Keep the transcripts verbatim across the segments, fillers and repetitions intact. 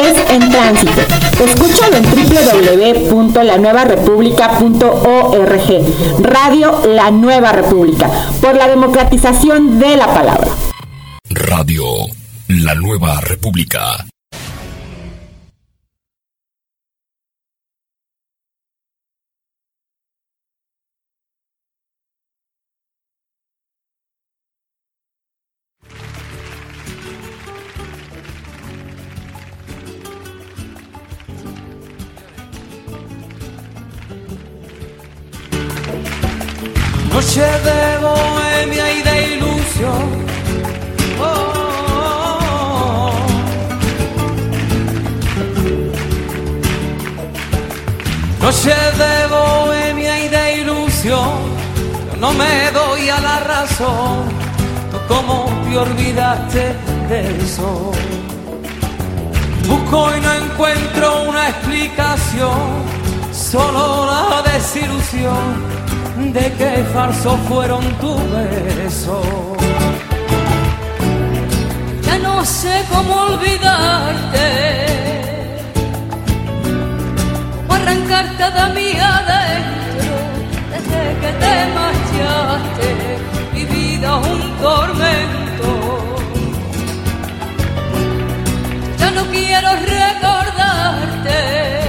es En Tránsito. Escúchalo en doble u doble u doble u punto la nueva república punto org. Radio La Nueva República, por la democratización de la palabra. Radio La Nueva República. Noche de bohemia y de ilusión, oh, oh, oh. Noche de bohemia y de ilusión, yo no me doy a la razón, ¿cómo te olvidaste de eso? Busco y no encuentro una explicación, solo la desilusión de que falsos fueron tus besos. Ya no sé cómo olvidarte o arrancarte de mí adentro. Desde que te marchaste, mi vida es un tormento. Ya no quiero recordarte,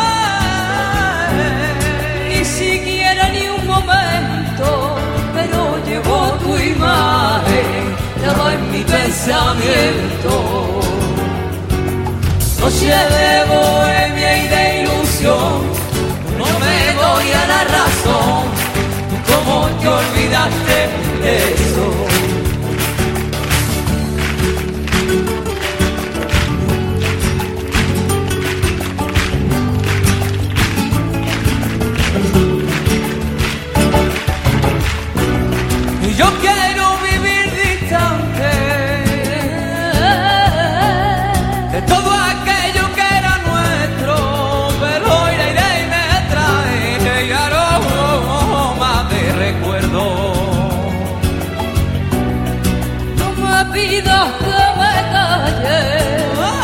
ni siquiera ni un momento, pero llevo tu imagen grabada en mi pensamiento. Noche de bohemia y de ilusión, no me doy a la razón, ¿cómo te olvidaste de eso? Yo quiero vivir distante de todo aquello que era nuestro, pero iré, iré y me trae aromas de recuerdo. No me pidas que me calle,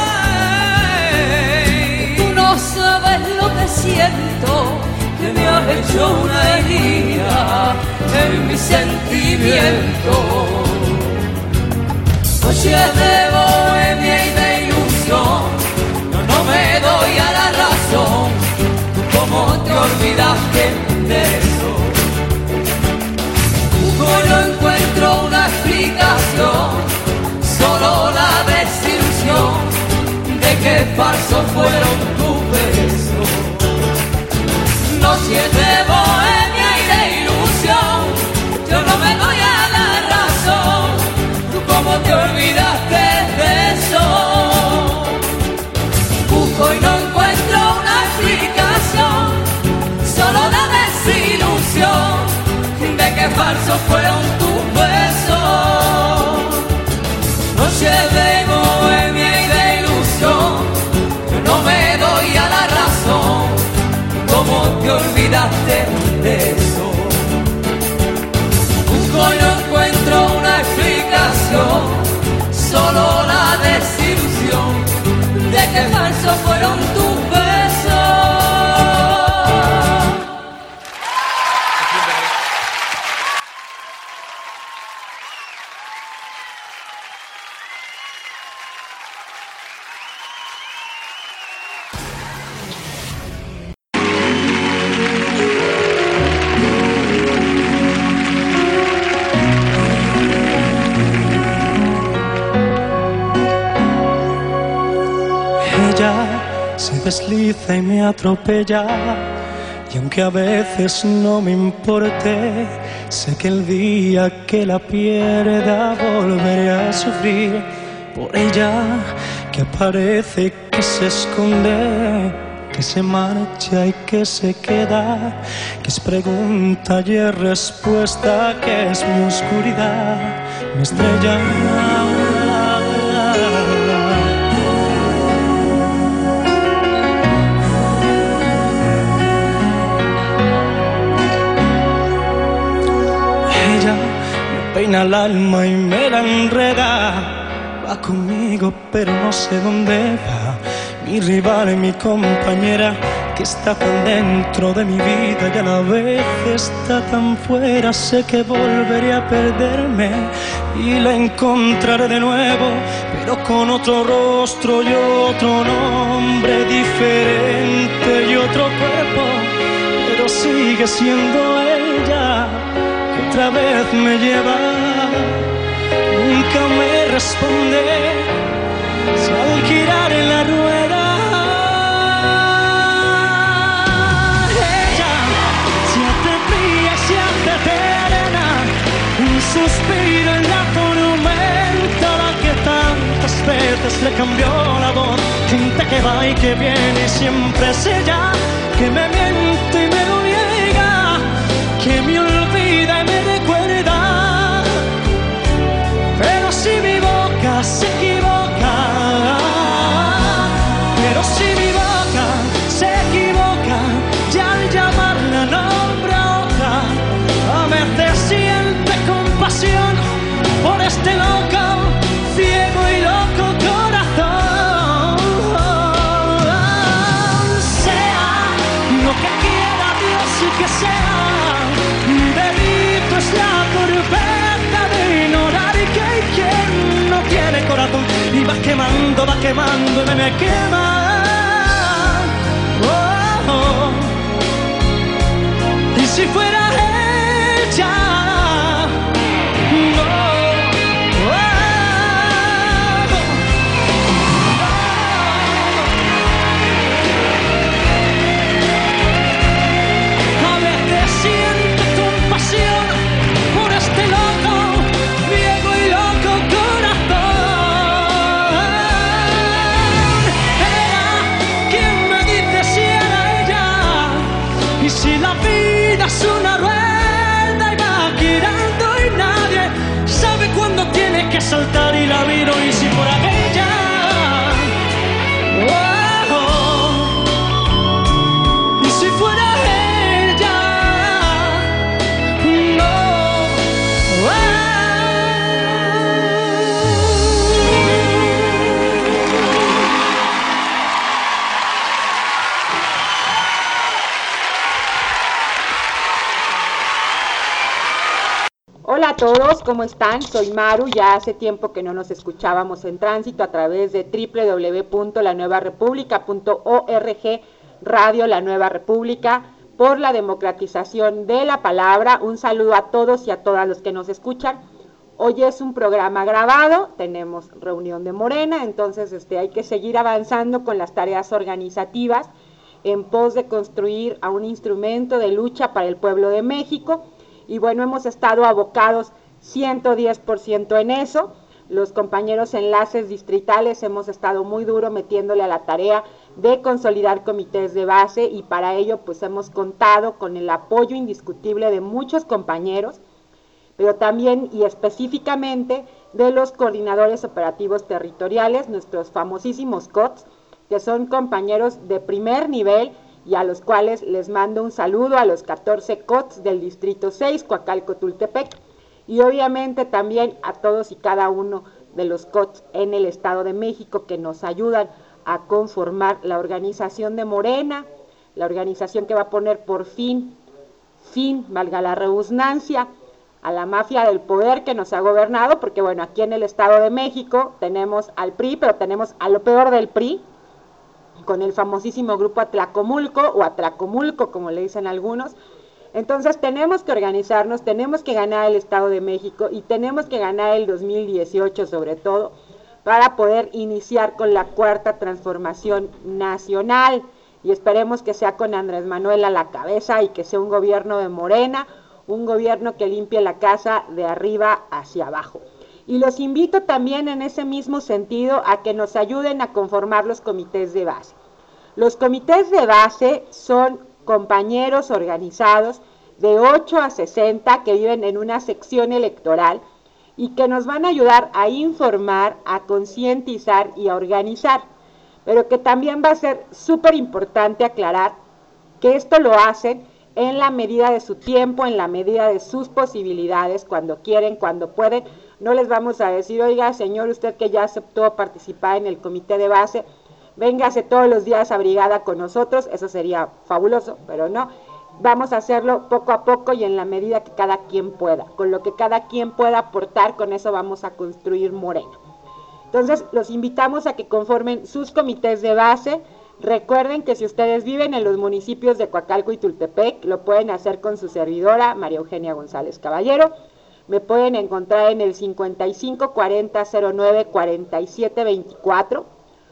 tú no sabes lo que siento, que me has hecho una herida en mi sentimiento. Noche de bohemia y de ilusión, no, no me doy a la razón, ¿cómo te olvidaste de eso? Busco y no encuentro una explicación, solo la desilusión de que falsos fueron tus besos. Noche de bohemia y de ilusión, yo no me doy a la razón, ¿tú cómo te olvidaste de eso? Busco y no encuentro una explicación, solo la desilusión de que falsos fueron tus besos. Noche de bohemia y de ilusión, yo no me doy a la razón, ¿cómo te olvidaste de eso? Busco y no encuentro una explicación, solo la desilusión de que falsos fueron tus besos. Se desliza y me atropella, y aunque a veces no me importe, sé que el día que la pierda volveré a sufrir por ella, que aparece, que se esconde, que se marcha y que se queda, que es pregunta y es respuesta, que es mi oscuridad, mi estrella. Peina el alma y me la enreda, va conmigo pero no sé dónde va, mi rival y mi compañera, que está tan dentro de mi vida y a la vez está tan fuera. Sé que volveré a perderme y la encontraré de nuevo, pero con otro rostro y otro nombre diferente y otro cuerpo, pero sigue siendo ella que otra vez me lleva. Nunca me responde si al girar en la rueda ella se hace fría y se hace eterna, un suspiro en la tormenta, la que tantas veces le cambió la voz, gente que va y que viene y siempre es ella que me miente y me lo niega, que me olvida y me recuerda, pero si mi boca se equivoca, pero si mi boca se equivoca, y al llamarla nombre a otra, a veces siente compasión por este loco, ciego y loco corazón. Sea lo que quiera Dios y que sea, mi delito es la torpeza de ignorar y que hay quien no tiene corazón y va quemando, va quemando y me, me quema. Oh, oh. Y si fuera ella, no. Oh, a veces siento compasión por este loco, ciego y loco corazón. Era quien me dice si era ella, y si la vida es una rueda y va girando y nadie sabe cuándo tiene que saltar y la miro y si por aquella. Oh, oh. Y si fuera ella, no. Hola a todos, ¿cómo están? Soy Maru, ya hace tiempo que no nos escuchábamos en tránsito a través de doble u doble u doble u punto la nueva república punto org, Radio La Nueva República, por la democratización de la palabra. Un saludo a todos y a todas los que nos escuchan. Hoy es un programa grabado, tenemos reunión de Morena, entonces este, hay que seguir avanzando con las tareas organizativas en pos de construir a un instrumento de lucha para el pueblo de México. Y bueno, hemos estado abocados ciento diez por ciento en eso. Los compañeros enlaces distritales hemos estado muy duro metiéndole a la tarea de consolidar comités de base y para ello pues hemos contado con el apoyo indiscutible de muchos compañeros, pero también y específicamente de los coordinadores operativos territoriales, nuestros famosísimos C O Ts, que son compañeros de primer nivel y a los cuales les mando un saludo a los catorce C O Ts del Distrito seis, Coacalco-Tultepec, y obviamente también a todos y cada uno de los C O Ts en el Estado de México que nos ayudan a conformar la organización de Morena, la organización que va a poner por fin, fin, valga la redundancia, a la mafia del poder que nos ha gobernado, porque bueno, aquí en el Estado de México tenemos al P R I, pero tenemos a lo peor del P R I, con el famosísimo grupo Atlacomulco, o Atlacomulco, como le dicen algunos. Entonces tenemos que organizarnos, tenemos que ganar el Estado de México, y tenemos que ganar el dos mil dieciocho sobre todo, para poder iniciar con la cuarta transformación nacional, y esperemos que sea con Andrés Manuel a la cabeza, y que sea un gobierno de Morena, un gobierno que limpie la casa de arriba hacia abajo. Y los invito también en ese mismo sentido a que nos ayuden a conformar los comités de base. Los comités de base son compañeros organizados de ocho a sesenta que viven en una sección electoral y que nos van a ayudar a informar, a concientizar y a organizar. Pero que también va a ser súper importante aclarar que esto lo hacen en la medida de su tiempo, en la medida de sus posibilidades, cuando quieren, cuando pueden. No les vamos a decir, oiga, señor, usted que ya aceptó participar en el comité de base, véngase todos los días abrigada con nosotros, eso sería fabuloso, pero no. Vamos a hacerlo poco a poco y en la medida que cada quien pueda. Con lo que cada quien pueda aportar, con eso vamos a construir Morena. Entonces, los invitamos a que conformen sus comités de base. Recuerden que si ustedes viven en los municipios de Coacalco y Tultepec, lo pueden hacer con su servidora, María Eugenia González Caballero. Me pueden encontrar en el cincuenta y cinco cuarenta cero nueve cuarenta y siete veinticuatro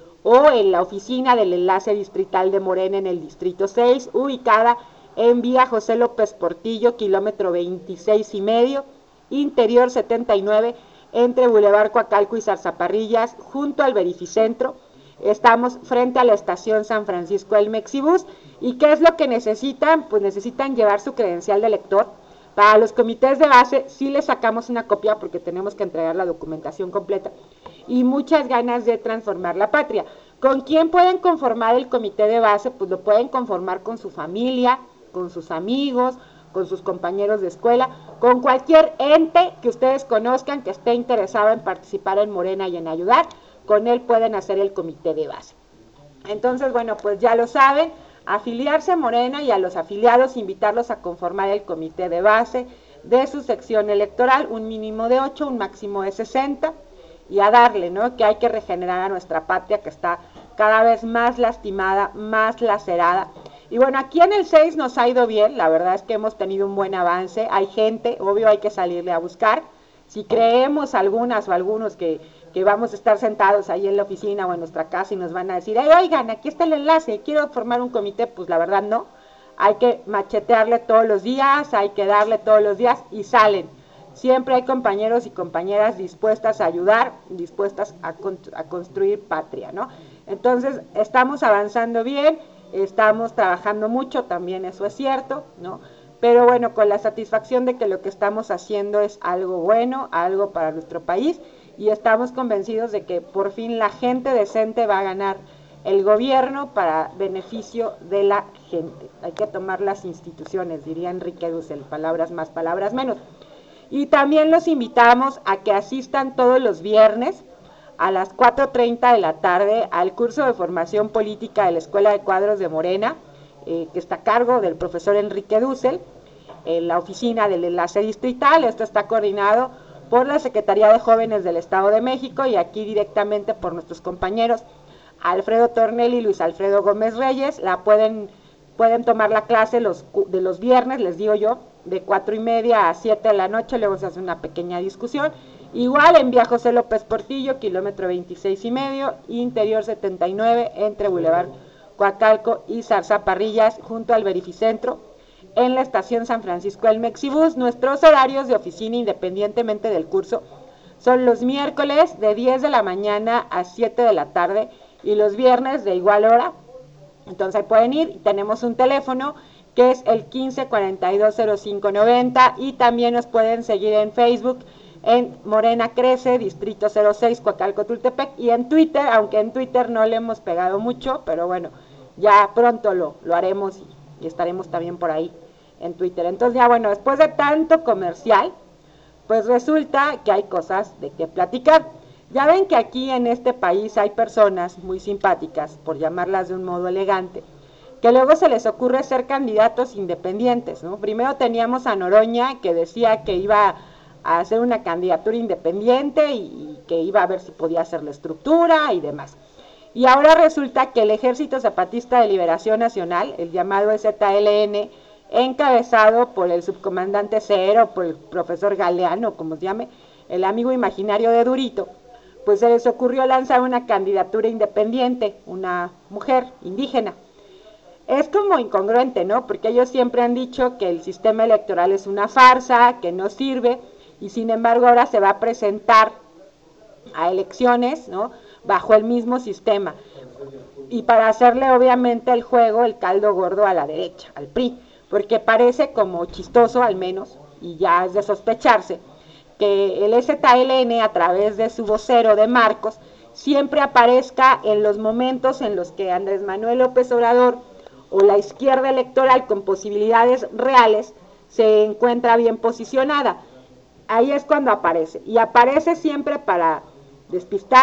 o en la oficina del enlace distrital de Morena en el distrito seis, ubicada en vía José López Portillo, kilómetro veintiséis y medio, interior setenta y nueve, entre Boulevard Coacalco y Zarzaparrillas, junto al Verificentro. Estamos frente a la estación San Francisco del Mexibus. ¿Y qué es lo que necesitan? Pues necesitan llevar su credencial de elector. Para los comités de base sí les sacamos una copia porque tenemos que entregar la documentación completa y muchas ganas de transformar la patria. ¿Con quién pueden conformar el comité de base? Pues lo pueden conformar con su familia, con sus amigos, con sus compañeros de escuela, con cualquier ente que ustedes conozcan que esté interesado en participar en Morena y en ayudar, con él pueden hacer el comité de base. Entonces, bueno, pues ya lo saben, afiliarse a Morena y a los afiliados invitarlos a conformar el comité de base de su sección electoral, un mínimo de ocho, un máximo de sesenta, y a darle, ¿no? Que hay que regenerar a nuestra patria que está cada vez más lastimada, más lacerada. Y bueno, aquí en el seis nos ha ido bien, la verdad es que hemos tenido un buen avance, hay gente, obvio hay que salirle a buscar. Si creemos algunas o algunos que, que vamos a estar sentados ahí en la oficina o en nuestra casa y nos van a decir, hey, oigan, aquí está el enlace, quiero formar un comité, pues la verdad no. Hay que machetearle todos los días, hay que darle todos los días y salen. Siempre hay compañeros y compañeras dispuestas a ayudar, dispuestas a, a construir patria, ¿no? Entonces, estamos avanzando bien, estamos trabajando mucho, también eso es cierto, ¿no? Pero bueno, con la satisfacción de que lo que estamos haciendo es algo bueno, algo para nuestro país, y estamos convencidos de que por fin la gente decente va a ganar el gobierno para beneficio de la gente. Hay que tomar las instituciones, diría Enrique Dussel, palabras más, palabras menos. Y también los invitamos a que asistan todos los viernes a las cuatro treinta de la tarde al curso de formación política de la Escuela de Cuadros de Morena, eh, que está a cargo del profesor Enrique Dussel, en la oficina del enlace distrital. Esto está coordinado por la Secretaría de Jóvenes del Estado de México y aquí directamente por nuestros compañeros Alfredo Tornel y Luis Alfredo Gómez Reyes. La pueden, pueden tomar la clase los, de los viernes, les digo yo, de cuatro y media a siete de la noche, luego se hace una pequeña discusión. Igual en vía José López Portillo, kilómetro veintiséis y medio, interior setenta y nueve, entre Boulevard Coacalco y Zarzaparrillas, junto al Verificentro, en la estación San Francisco del Mexibus. Nuestros horarios de oficina, independientemente del curso, son los miércoles de diez de la mañana a siete de la tarde y los viernes de igual hora. Entonces ahí pueden ir, y tenemos un teléfono que es el quince cuarenta y dos cero cinco noventa, y también nos pueden seguir en Facebook en Morena Crece, Distrito cero seis, Coacalco, Tultepec, y en Twitter, aunque en Twitter no le hemos pegado mucho, pero bueno, ya pronto lo, lo haremos y, y estaremos también por ahí en Twitter. Entonces ya bueno, después de tanto comercial, pues resulta que hay cosas de qué platicar. Ya ven que aquí en este país hay personas muy simpáticas, por llamarlas de un modo elegante, que luego se les ocurre ser candidatos independientes, ¿no? Primero teníamos a Noroña, que decía que iba a hacer una candidatura independiente y, y que iba a ver si podía hacer la estructura y demás. Y ahora resulta que el Ejército Zapatista de Liberación Nacional, el llamado E Z L N, encabezado por el subcomandante Cero, por el profesor Galeano, como se llame, el amigo imaginario de Durito, pues se les ocurrió lanzar una candidatura independiente, una mujer indígena. Es como incongruente, ¿no? Porque ellos siempre han dicho que el sistema electoral es una farsa, que no sirve, y sin embargo ahora se va a presentar a elecciones, ¿no? Bajo el mismo sistema. Y para hacerle obviamente el juego, el caldo gordo a la derecha, al P R I, porque parece como chistoso al menos, y ya es de sospecharse, que el E Z L N a través de su vocero de Marcos siempre aparezca en los momentos en los que Andrés Manuel López Obrador o la izquierda electoral con posibilidades reales se encuentra bien posicionada. Ahí es cuando aparece, y aparece siempre para despistar,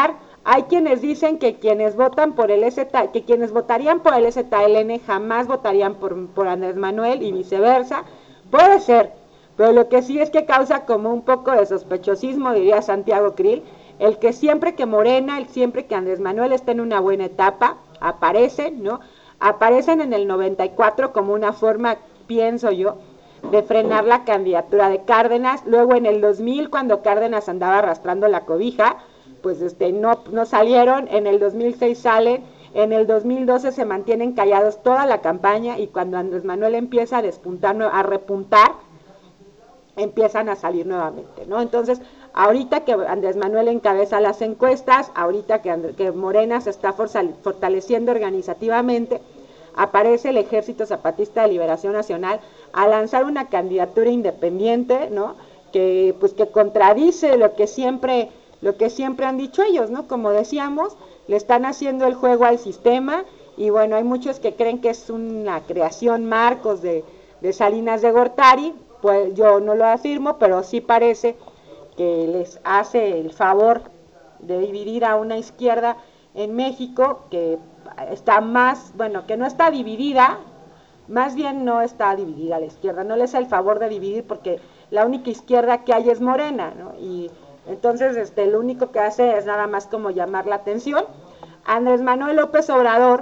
Hay quienes dicen que quienes votan por el S T, que quienes votarían por el S T L N jamás votarían por, por Andrés Manuel y viceversa. Puede ser, pero lo que sí es que causa como un poco de sospechosismo, diría Santiago Krill, el que siempre que Morena, el siempre que Andrés Manuel está en una buena etapa, aparecen, ¿no? Aparecen en el noventa y cuatro como una forma, pienso yo, de frenar la candidatura de Cárdenas. Luego en el dos mil, cuando Cárdenas andaba arrastrando la cobija, pues este no, no salieron. En el dos mil seis salen, en el dos mil doce se mantienen callados toda la campaña, y cuando Andrés Manuel empieza a despuntar, a repuntar, empiezan a salir nuevamente, ¿no? Entonces, ahorita que Andrés Manuel encabeza las encuestas, ahorita que, And- que Morena se está fortaleciendo organizativamente, aparece el Ejército Zapatista de Liberación Nacional a lanzar una candidatura independiente, ¿no? Que pues que contradice lo que siempre lo que siempre han dicho ellos, ¿no? Como decíamos, le están haciendo el juego al sistema, y bueno, hay muchos que creen que es una creación Marcos de, de Salinas de Gortari. Pues yo no lo afirmo, pero sí parece que les hace el favor de dividir a una izquierda en México que está más, bueno, que no está dividida, más bien no está dividida la izquierda, no les hace el favor de dividir porque la única izquierda que hay es Morena, ¿no? Y entonces este, lo único que hace es nada más como llamar la atención. Andrés Manuel López Obrador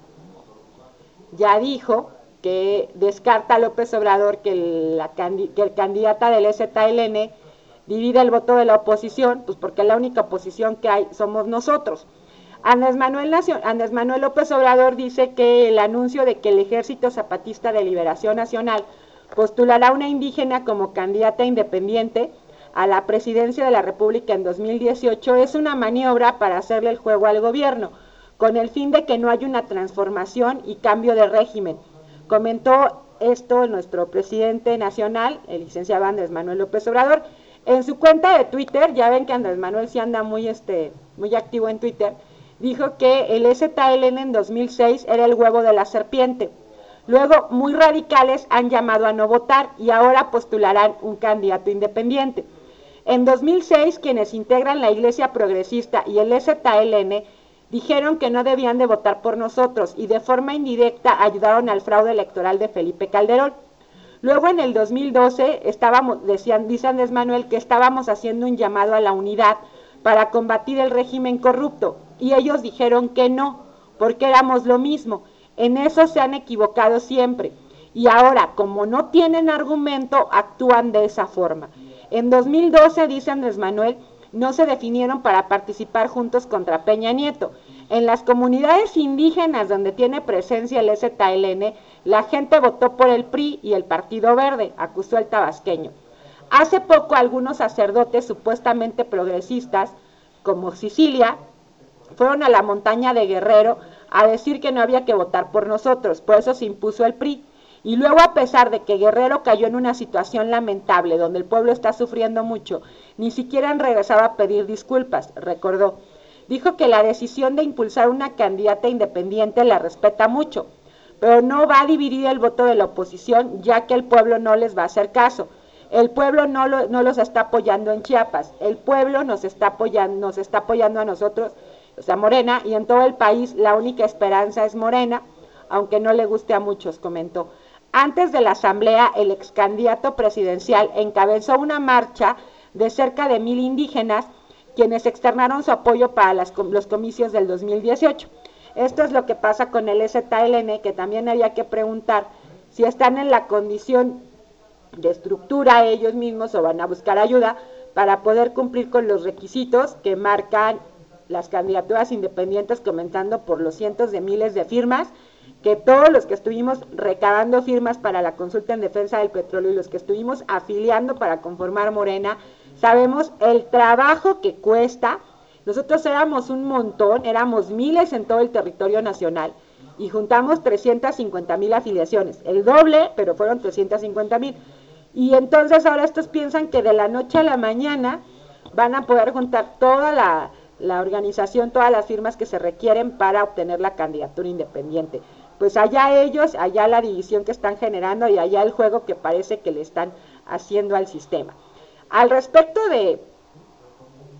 ya dijo que descarta a López Obrador que, la, que el candidata del S T L N divide el voto de la oposición, pues porque la única oposición que hay somos nosotros. Andrés Manuel, Andrés Manuel López Obrador dice que el anuncio de que el Ejército Zapatista de Liberación Nacional postulará a una indígena como candidata independiente a la presidencia de la República en dos mil dieciocho es una maniobra para hacerle el juego al gobierno, con el fin de que no haya una transformación y cambio de régimen. Comentó esto nuestro presidente nacional, el licenciado Andrés Manuel López Obrador, en su cuenta de Twitter. Ya ven que Andrés Manuel sí anda muy, este, muy activo en Twitter. Dijo que el S T L N en dos mil seis era el huevo de la serpiente. Luego, muy radicales han llamado a no votar y ahora postularán un candidato independiente. En dos mil seis, quienes integran la Iglesia Progresista y el S T L N dijeron que no debían de votar por nosotros y de forma indirecta ayudaron al fraude electoral de Felipe Calderón. Luego en el dos mil doce estábamos, decían, dice Andrés Manuel, que estábamos haciendo un llamado a la unidad para combatir el régimen corrupto, y ellos dijeron que no, porque éramos lo mismo. En eso se han equivocado siempre, y ahora, como no tienen argumento, actúan de esa forma. En dos mil doce, dice Andrés Manuel, no se definieron para participar juntos contra Peña Nieto. En las comunidades indígenas donde tiene presencia el S T L N, la gente votó por el P R I y el Partido Verde, acusó el tabasqueño. Hace poco algunos sacerdotes supuestamente progresistas, como Sicilia, fueron a la montaña de Guerrero a decir que no había que votar por nosotros, por eso se impuso el P R I. Y luego, a pesar de que Guerrero cayó en una situación lamentable, donde el pueblo está sufriendo mucho, ni siquiera han regresado a pedir disculpas, recordó. Dijo que la decisión de impulsar una candidata independiente la respeta mucho, pero no va a dividir el voto de la oposición, ya que el pueblo no les va a hacer caso. El pueblo no, lo, no los está apoyando en Chiapas, el pueblo nos está apoyando, nos está apoyando a nosotros, o sea, Morena, y en todo el país la única esperanza es Morena, aunque no le guste a muchos, comentó. Antes de la asamblea, el ex candidato presidencial encabezó una marcha de cerca de mil indígenas, quienes externaron su apoyo para las, los comicios del dos mil dieciocho. Esto es lo que pasa con el S T L N, que también había que preguntar si están en la condición de estructura ellos mismos o van a buscar ayuda para poder cumplir con los requisitos que marcan las candidaturas independientes, comenzando por los cientos de miles de firmas, que todos los que estuvimos recabando firmas para la consulta en defensa del petróleo y los que estuvimos afiliando para conformar Morena, sabemos el trabajo que cuesta. Nosotros éramos un montón, éramos miles en todo el territorio nacional y juntamos trescientas cincuenta mil afiliaciones, el doble, pero fueron trescientas cincuenta mil. Y entonces ahora estos piensan que de la noche a la mañana van a poder juntar toda la, la organización, todas las firmas que se requieren para obtener la candidatura independiente. Pues allá ellos, allá la división que están generando y allá el juego que parece que le están haciendo al sistema. Al respecto de,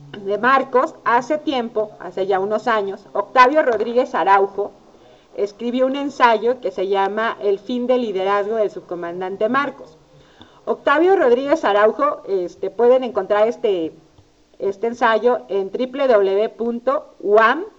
de Marcos, hace tiempo, hace ya unos años, Octavio Rodríguez Araujo escribió un ensayo que se llama El fin del liderazgo del subcomandante Marcos. Octavio Rodríguez Araujo, este, pueden encontrar este, este ensayo en doble u doble u doble u punto u a m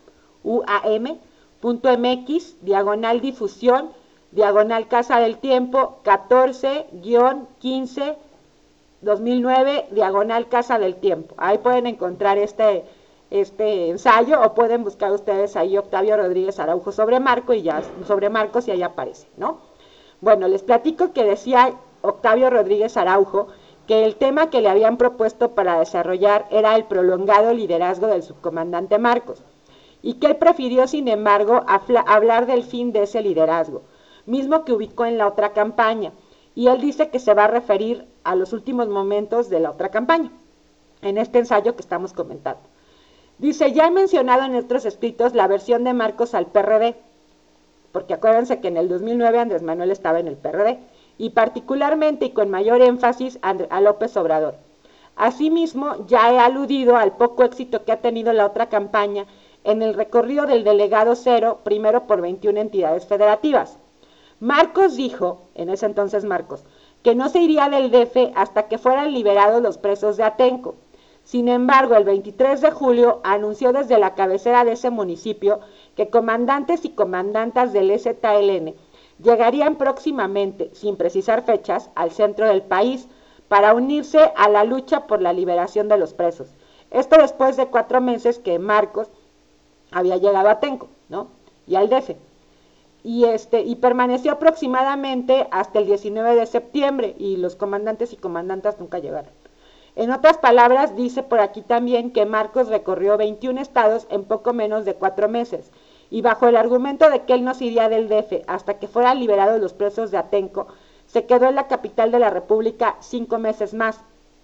punto m x, diagonal difusión, diagonal Casa del Tiempo, catorce quince dos mil nueve, diagonal Casa del Tiempo. Ahí pueden encontrar este, este ensayo, o pueden buscar ustedes ahí Octavio Rodríguez Araujo sobre Marco y ya, sobre Marcos, y ahí aparece, ¿no? Bueno, les platico que decía Octavio Rodríguez Araujo que el tema que le habían propuesto para desarrollar era el prolongado liderazgo del subcomandante Marcos, y que él prefirió, sin embargo, hablar del fin de ese liderazgo, mismo que ubicó en la otra campaña, y él dice que se va a referir a los últimos momentos de la otra campaña, en este ensayo que estamos comentando. Dice, ya he mencionado en otros escritos la versión de Marcos al P R D, porque acuérdense que en el dos mil nueve Andrés Manuel estaba en el P R D, y particularmente y con mayor énfasis a López Obrador. Asimismo, ya he aludido al poco éxito que ha tenido la otra campaña en el recorrido del delegado cero, primero por veintiuna entidades federativas. Marcos dijo, en ese entonces Marcos, que no se iría del D F hasta que fueran liberados los presos de Atenco. Sin embargo, el veintitrés de julio anunció desde la cabecera de ese municipio que comandantes y comandantas del E Z L N llegarían próximamente, sin precisar fechas, al centro del país para unirse a la lucha por la liberación de los presos. Esto después de cuatro meses que Marcos había llegado a Atenco, ¿no? Y al D F. Y, este, y permaneció aproximadamente hasta el diecinueve de septiembre, y los comandantes y comandantas nunca llegaron. En otras palabras, dice por aquí también que Marcos recorrió veintiún estados en poco menos de cuatro meses, y bajo el argumento de que él no se iría del D F hasta que fueran liberados los presos de Atenco, se quedó en la capital de la República cinco meses más.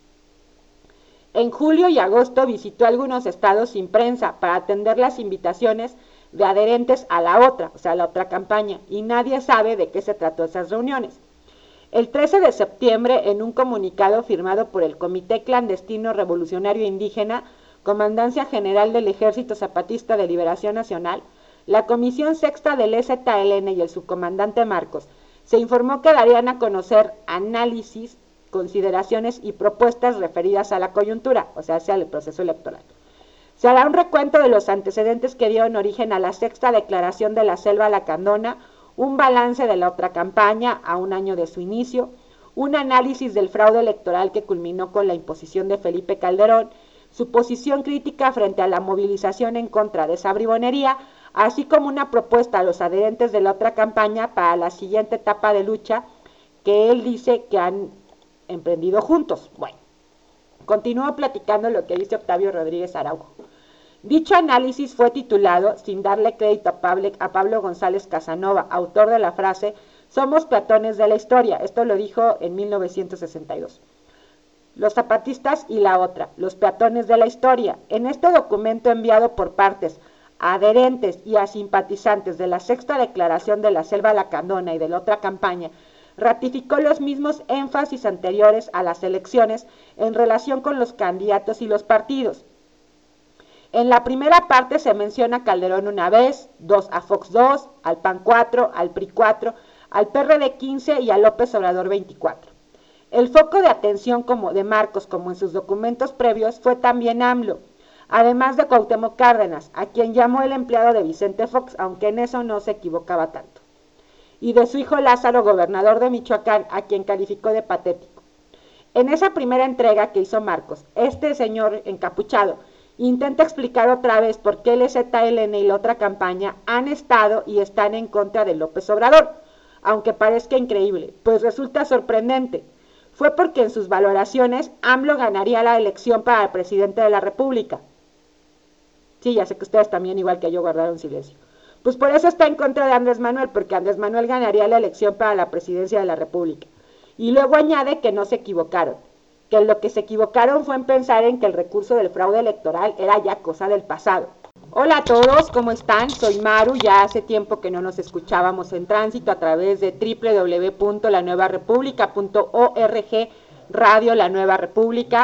En julio y agosto visitó algunos estados sin prensa para atender las invitaciones de adherentes a la otra, o sea, la otra campaña, y nadie sabe de qué se trató esas reuniones. El trece de septiembre, en un comunicado firmado por el Comité Clandestino Revolucionario Indígena, Comandancia General del Ejército Zapatista de Liberación Nacional, la Comisión Sexta del E Z L N y el subcomandante Marcos se informó que darían a conocer análisis, consideraciones y propuestas referidas a la coyuntura, o sea, hacia el proceso electoral. Se hará un recuento de los antecedentes que dieron origen a la sexta declaración de la Selva Lacandona, un balance de la otra campaña a un año de su inicio, un análisis del fraude electoral que culminó con la imposición de Felipe Calderón, su posición crítica frente a la movilización en contra de esa bribonería, así como una propuesta a los adherentes de la otra campaña para la siguiente etapa de lucha que él dice que han emprendido juntos. Bueno, continúo platicando lo que dice Octavio Rodríguez Araujo. Dicho análisis fue titulado, sin darle crédito a Pablo, a Pablo González Casanova, autor de la frase "Somos peatones de la historia". Esto lo dijo en mil novecientos sesenta y dos. Los zapatistas y la otra, los peatones de la historia. En este documento enviado por partes a adherentes y a simpatizantes de la sexta declaración de la Selva Lacandona y de la otra campaña, ratificó los mismos énfasis anteriores a las elecciones en relación con los candidatos y los partidos. En la primera parte se menciona a Calderón una vez, dos a Fox dos, al P A N cuatro, al P R I cuatro, al P R D quince y a López Obrador veinticuatro. El foco de atención como de Marcos, como en sus documentos previos, fue también AMLO, además de Cuauhtémoc Cárdenas, a quien llamó el empleado de Vicente Fox, aunque en eso no se equivocaba tanto, y de su hijo Lázaro, gobernador de Michoacán, a quien calificó de patético. En esa primera entrega que hizo Marcos, este señor encapuchado intenta explicar otra vez por qué el E Z L N y la otra campaña han estado y están en contra de López Obrador, aunque parezca increíble, pues resulta sorprendente. Fue porque en sus valoraciones AMLO ganaría la elección para el presidente de la República. Sí, ya sé que ustedes también, igual que yo, guardaron silencio. Pues por eso está en contra de Andrés Manuel, porque Andrés Manuel ganaría la elección para la presidencia de la República. Y luego añade que no se equivocaron, que lo que se equivocaron fue en pensar en que el recurso del fraude electoral era ya cosa del pasado. Hola a todos, ¿cómo están? Soy Maru, ya hace tiempo que no nos escuchábamos en tránsito a través de doble u doble u doble u punto la nueva república punto org, Radio La Nueva República,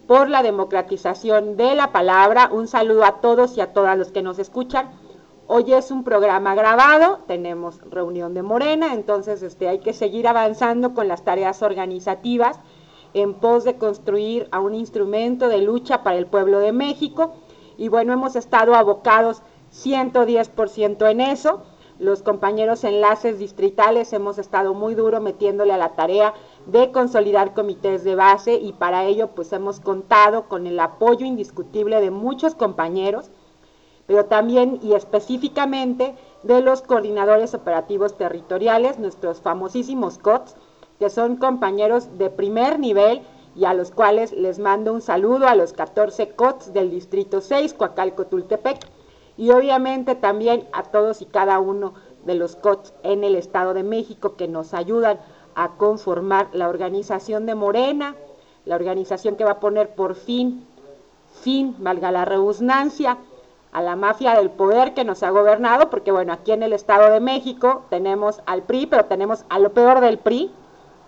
por la democratización de la palabra. Un saludo a todos y a todas los que nos escuchan. Hoy es un programa grabado, tenemos reunión de Morena, entonces este, hay que seguir avanzando con las tareas organizativas en pos de construir a un instrumento de lucha para el pueblo de México. Y bueno, hemos estado abocados ciento diez por ciento en eso. Los compañeros enlaces distritales hemos estado muy duro metiéndole a la tarea de consolidar comités de base, y para ello pues hemos contado con el apoyo indiscutible de muchos compañeros, pero también y específicamente de los coordinadores operativos territoriales, nuestros famosísimos C O Ts, que son compañeros de primer nivel y a los cuales les mando un saludo a los catorce C O Ts del Distrito seis, Coacalco-Tultepec, y obviamente también a todos y cada uno de los C O Ts en el Estado de México que nos ayudan a conformar la organización de Morena, la organización que va a poner por fin, fin, valga la redundancia, a la mafia del poder que nos ha gobernado, porque bueno, aquí en el Estado de México tenemos al P R I, pero tenemos a lo peor del P R I,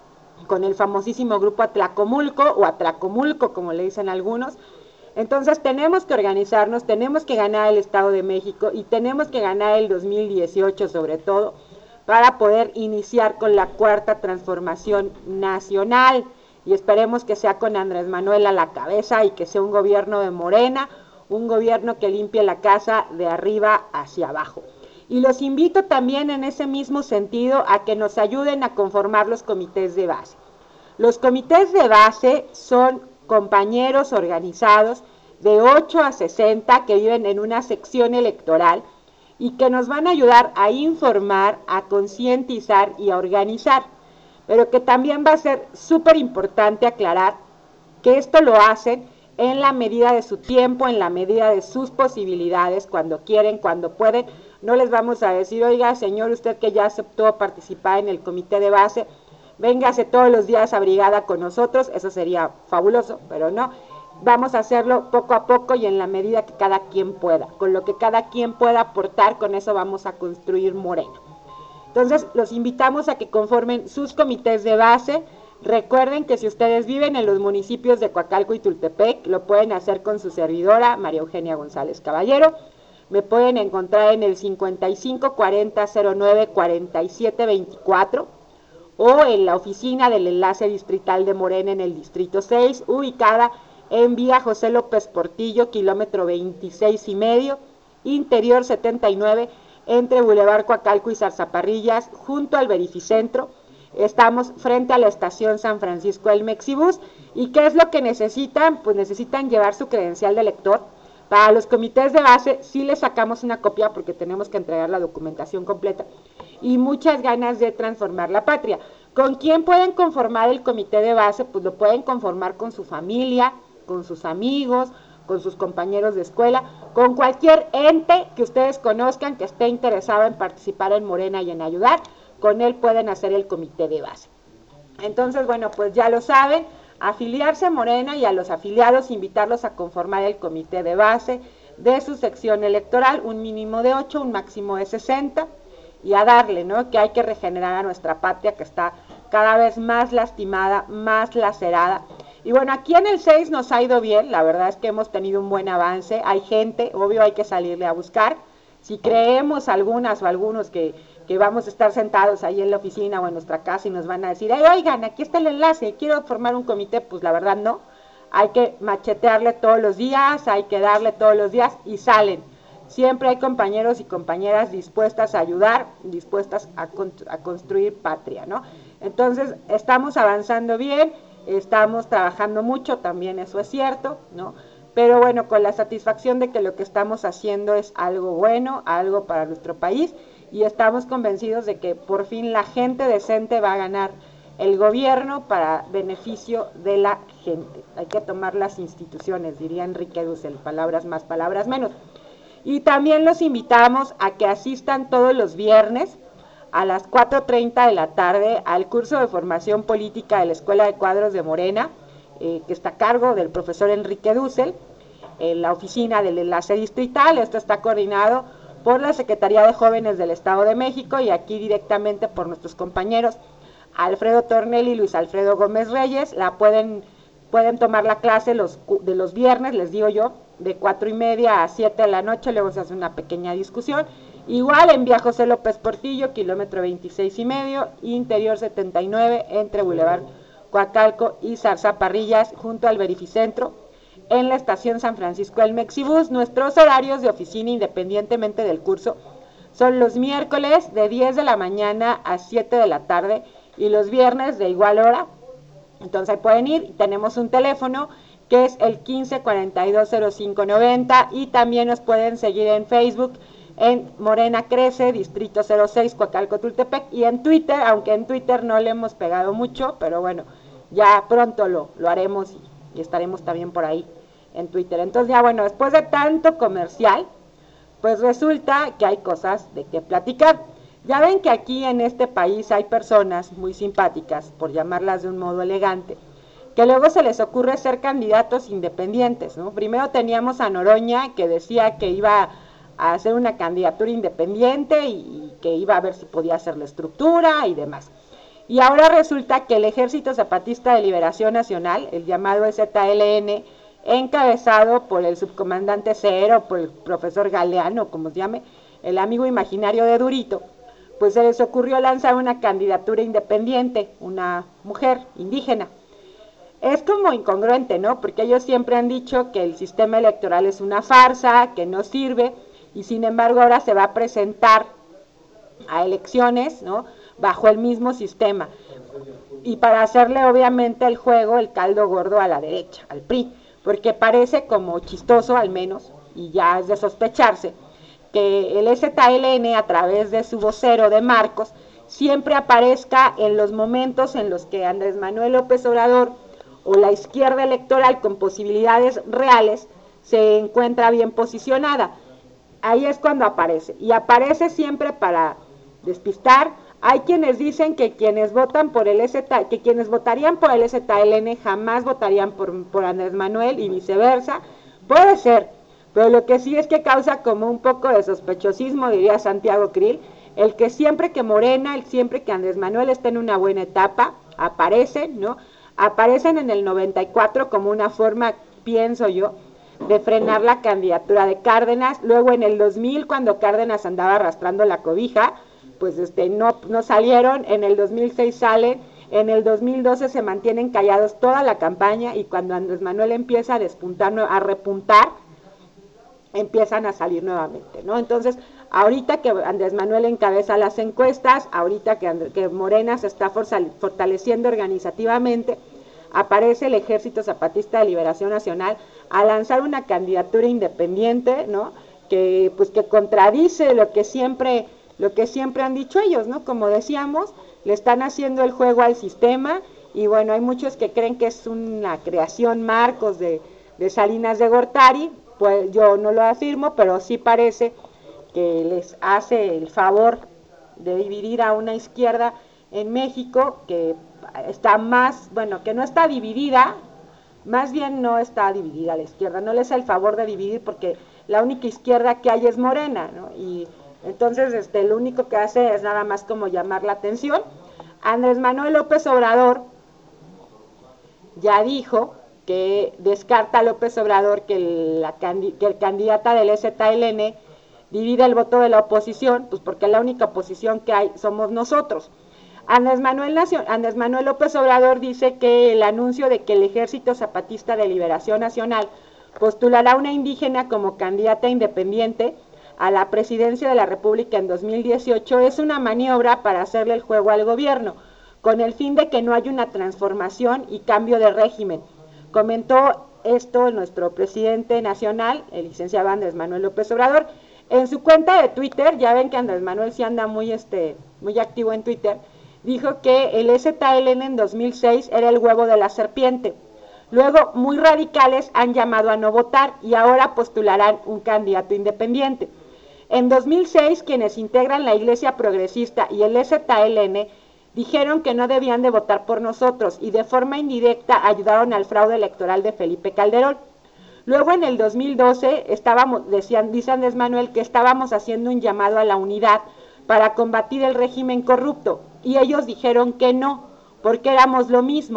con el famosísimo grupo Atlacomulco, o Atlacomulco, como le dicen algunos. Entonces tenemos que organizarnos, tenemos que ganar el Estado de México, y tenemos que ganar el dos mil dieciocho sobre todo, para poder iniciar con la cuarta transformación nacional, y esperemos que sea con Andrés Manuel a la cabeza, y que sea un gobierno de Morena, un gobierno que limpie la casa de arriba hacia abajo. Y los invito también en ese mismo sentido a que nos ayuden a conformar los comités de base. Los comités de base son compañeros organizados de ocho a sesenta que viven en una sección electoral y que nos van a ayudar a informar, a concientizar y a organizar. Pero que también va a ser súper importante aclarar que esto lo hacen en la medida de su tiempo, en la medida de sus posibilidades, cuando quieren, cuando pueden. No les vamos a decir, oiga, señor, usted que ya aceptó participar en el comité de base, véngase todos los días a brigada con nosotros. Eso sería fabuloso, pero no. Vamos a hacerlo poco a poco y en la medida que cada quien pueda. Con lo que cada quien pueda aportar, con eso vamos a construir Morena. Entonces, los invitamos a que conformen sus comités de base. Recuerden que si ustedes viven en los municipios de Coacalco y Tultepec, lo pueden hacer con su servidora, María Eugenia González Caballero. Me pueden encontrar en el cincuenta y cinco cuarenta cero nueve cuarenta y siete veinticuatro o en la oficina del enlace distrital de Morena en el Distrito seis, ubicada en Vía José López Portillo, kilómetro veintiséis y medio, interior setenta y nueve, entre Boulevard Coacalco y Zarzaparrillas, junto al Verificentro. Estamos frente a la estación San Francisco del Mexibus. ¿Y qué es lo que necesitan? Pues necesitan llevar su credencial de lector. Para los comités de base sí les sacamos una copia porque tenemos que entregar la documentación completa y muchas ganas de transformar la patria. ¿Con quién pueden conformar el comité de base? Pues lo pueden conformar con su familia, con sus amigos, con sus compañeros de escuela, con cualquier ente que ustedes conozcan que esté interesado en participar en Morena y en ayudar. Con él pueden hacer el comité de base. Entonces, bueno, pues ya lo saben, afiliarse a Morena y a los afiliados invitarlos a conformar el comité de base de su sección electoral, un mínimo de ocho, un máximo de sesenta, y a darle, ¿no? Que hay que regenerar a nuestra patria que está cada vez más lastimada, más lacerada. Y bueno, aquí en el seis nos ha ido bien, la verdad es que hemos tenido un buen avance, hay gente, obvio hay que salirle a buscar. Si creemos algunas o algunos que, que vamos a estar sentados ahí en la oficina o en nuestra casa y nos van a decir, hey, oigan, aquí está el enlace, quiero formar un comité, pues la verdad no. Hay que machetearle todos los días, hay que darle todos los días y salen. Siempre hay compañeros y compañeras dispuestas a ayudar, dispuestas a, con, a construir patria, ¿no? Entonces, estamos avanzando bien, estamos trabajando mucho, también eso es cierto, ¿no? Pero bueno, con la satisfacción de que lo que estamos haciendo es algo bueno, algo para nuestro país, y estamos convencidos de que por fin la gente decente va a ganar el gobierno para beneficio de la gente. Hay que tomar las instituciones, diría Enrique Dussel, palabras más, palabras menos. Y también los invitamos a que asistan todos los viernes a las cuatro treinta de la tarde al curso de formación política de la Escuela de Cuadros de Morena, eh, que está a cargo del profesor Enrique Dussel, en la oficina del enlace distrital. Esto está coordinado por la Secretaría de Jóvenes del Estado de México y aquí directamente por nuestros compañeros Alfredo Tornelli y Luis Alfredo Gómez Reyes. La pueden pueden tomar la clase los, de los viernes, les digo yo, de cuatro y media a siete de la noche, luego se hace una pequeña discusión. Igual en Vía José López Portillo, kilómetro veintiséis y medio, interior setenta y nueve, entre Boulevard Coacalco y Zarzaparrillas, junto al Verificentro, en la estación San Francisco del Mexibus. Nuestros horarios de oficina, independientemente del curso, son los miércoles de diez de la mañana a siete de la tarde y los viernes de igual hora. Entonces ahí pueden ir, y tenemos un teléfono que es el quince cuarenta y dos cero cinco noventa, y también nos pueden seguir en Facebook en Morena Crece, Distrito cero seis, Coacalco, Tultepec, y en Twitter, aunque en Twitter no le hemos pegado mucho, pero bueno, ya pronto lo, lo haremos y, y estaremos también por ahí en Twitter. Entonces ya bueno, después de tanto comercial, pues resulta que hay cosas de qué platicar. Ya ven que aquí en este país hay personas muy simpáticas, por llamarlas de un modo elegante, que luego se les ocurre ser candidatos independientes, ¿no? Primero teníamos a Noroña, que decía que iba a hacer una candidatura independiente y, y que iba a ver si podía hacer la estructura y demás. Y ahora resulta que el Ejército Zapatista de Liberación Nacional, el llamado E Z L N, encabezado por el subcomandante Cero, por el profesor Galeano, como se llame, el amigo imaginario de Durito, pues se les ocurrió lanzar una candidatura independiente, una mujer indígena. Es como incongruente, ¿no? Porque ellos siempre han dicho que el sistema electoral es una farsa, que no sirve, y sin embargo ahora se va a presentar a elecciones, ¿no?, bajo el mismo sistema, y para hacerle obviamente el juego, el caldo gordo a la derecha, al P R I, porque parece como chistoso al menos, y ya es de sospecharse, que el E Z L N, a través de su vocero de Marcos, siempre aparezca en los momentos en los que Andrés Manuel López Obrador o la izquierda electoral con posibilidades reales se encuentra bien posicionada. Ahí es cuando aparece, y aparece siempre para despistar. Hay quienes dicen que quienes votan por el E Z, que quienes votarían por el E Z L N jamás votarían por, por Andrés Manuel y viceversa. Puede ser, pero lo que sí es que causa como un poco de sospechosismo, diría Santiago Krill, el que siempre que Morena, el siempre que Andrés Manuel está en una buena etapa, aparecen, ¿no? Aparecen en el noventa y cuatro como una forma, pienso yo, de frenar la candidatura de Cárdenas. Luego en el dos mil, cuando Cárdenas andaba arrastrando la cobija, pues este no, no salieron. En el dos mil seis salen, en el dos mil doce se mantienen callados toda la campaña, y cuando Andrés Manuel empieza a despuntar, a repuntar, empiezan a salir nuevamente, ¿no? Entonces, ahorita que Andrés Manuel encabeza las encuestas, ahorita que, And- que Morena se está fortaleciendo organizativamente, aparece el Ejército Zapatista de Liberación Nacional a lanzar una candidatura independiente, ¿no?, que pues que contradice lo que siempre lo que siempre han dicho ellos, ¿no? Como decíamos, le están haciendo el juego al sistema, y bueno, hay muchos que creen que es una creación Marcos de, de Salinas de Gortari. Pues yo no lo afirmo, pero sí parece que les hace el favor de dividir a una izquierda en México que está más, bueno, que no está dividida, más bien no está dividida la izquierda, no les hace el favor de dividir, porque la única izquierda que hay es Morena, ¿no? Y entonces este, lo único que hace es nada más como llamar la atención. Andrés Manuel López Obrador ya dijo que descarta a López Obrador que, la, que el candidata del E Z L N divide el voto de la oposición, pues porque la única oposición que hay somos nosotros. Andrés Manuel, Andrés Manuel López Obrador dice que el anuncio de que el Ejército Zapatista de Liberación Nacional postulará a una indígena como candidata independiente a la presidencia de la República en dos mil dieciocho es una maniobra para hacerle el juego al gobierno, con el fin de que no haya una transformación y cambio de régimen. Comentó esto nuestro presidente nacional, el licenciado Andrés Manuel López Obrador, en su cuenta de Twitter. Ya ven que Andrés Manuel sí anda muy, este, muy activo en Twitter. Dijo que el E Z L N en dos mil seis era el huevo de la serpiente. Luego, muy radicales han llamado a no votar y ahora postularán un candidato independiente. En dos mil seis, quienes integran la Iglesia Progresista y el E Z L N dijeron que no debían de votar por nosotros y de forma indirecta ayudaron al fraude electoral de Felipe Calderón. Luego en el dos mil doce estábamos, decían, dice Andrés Manuel, que estábamos haciendo un llamado a la unidad para combatir el régimen corrupto, y ellos dijeron que no, porque éramos lo mismo.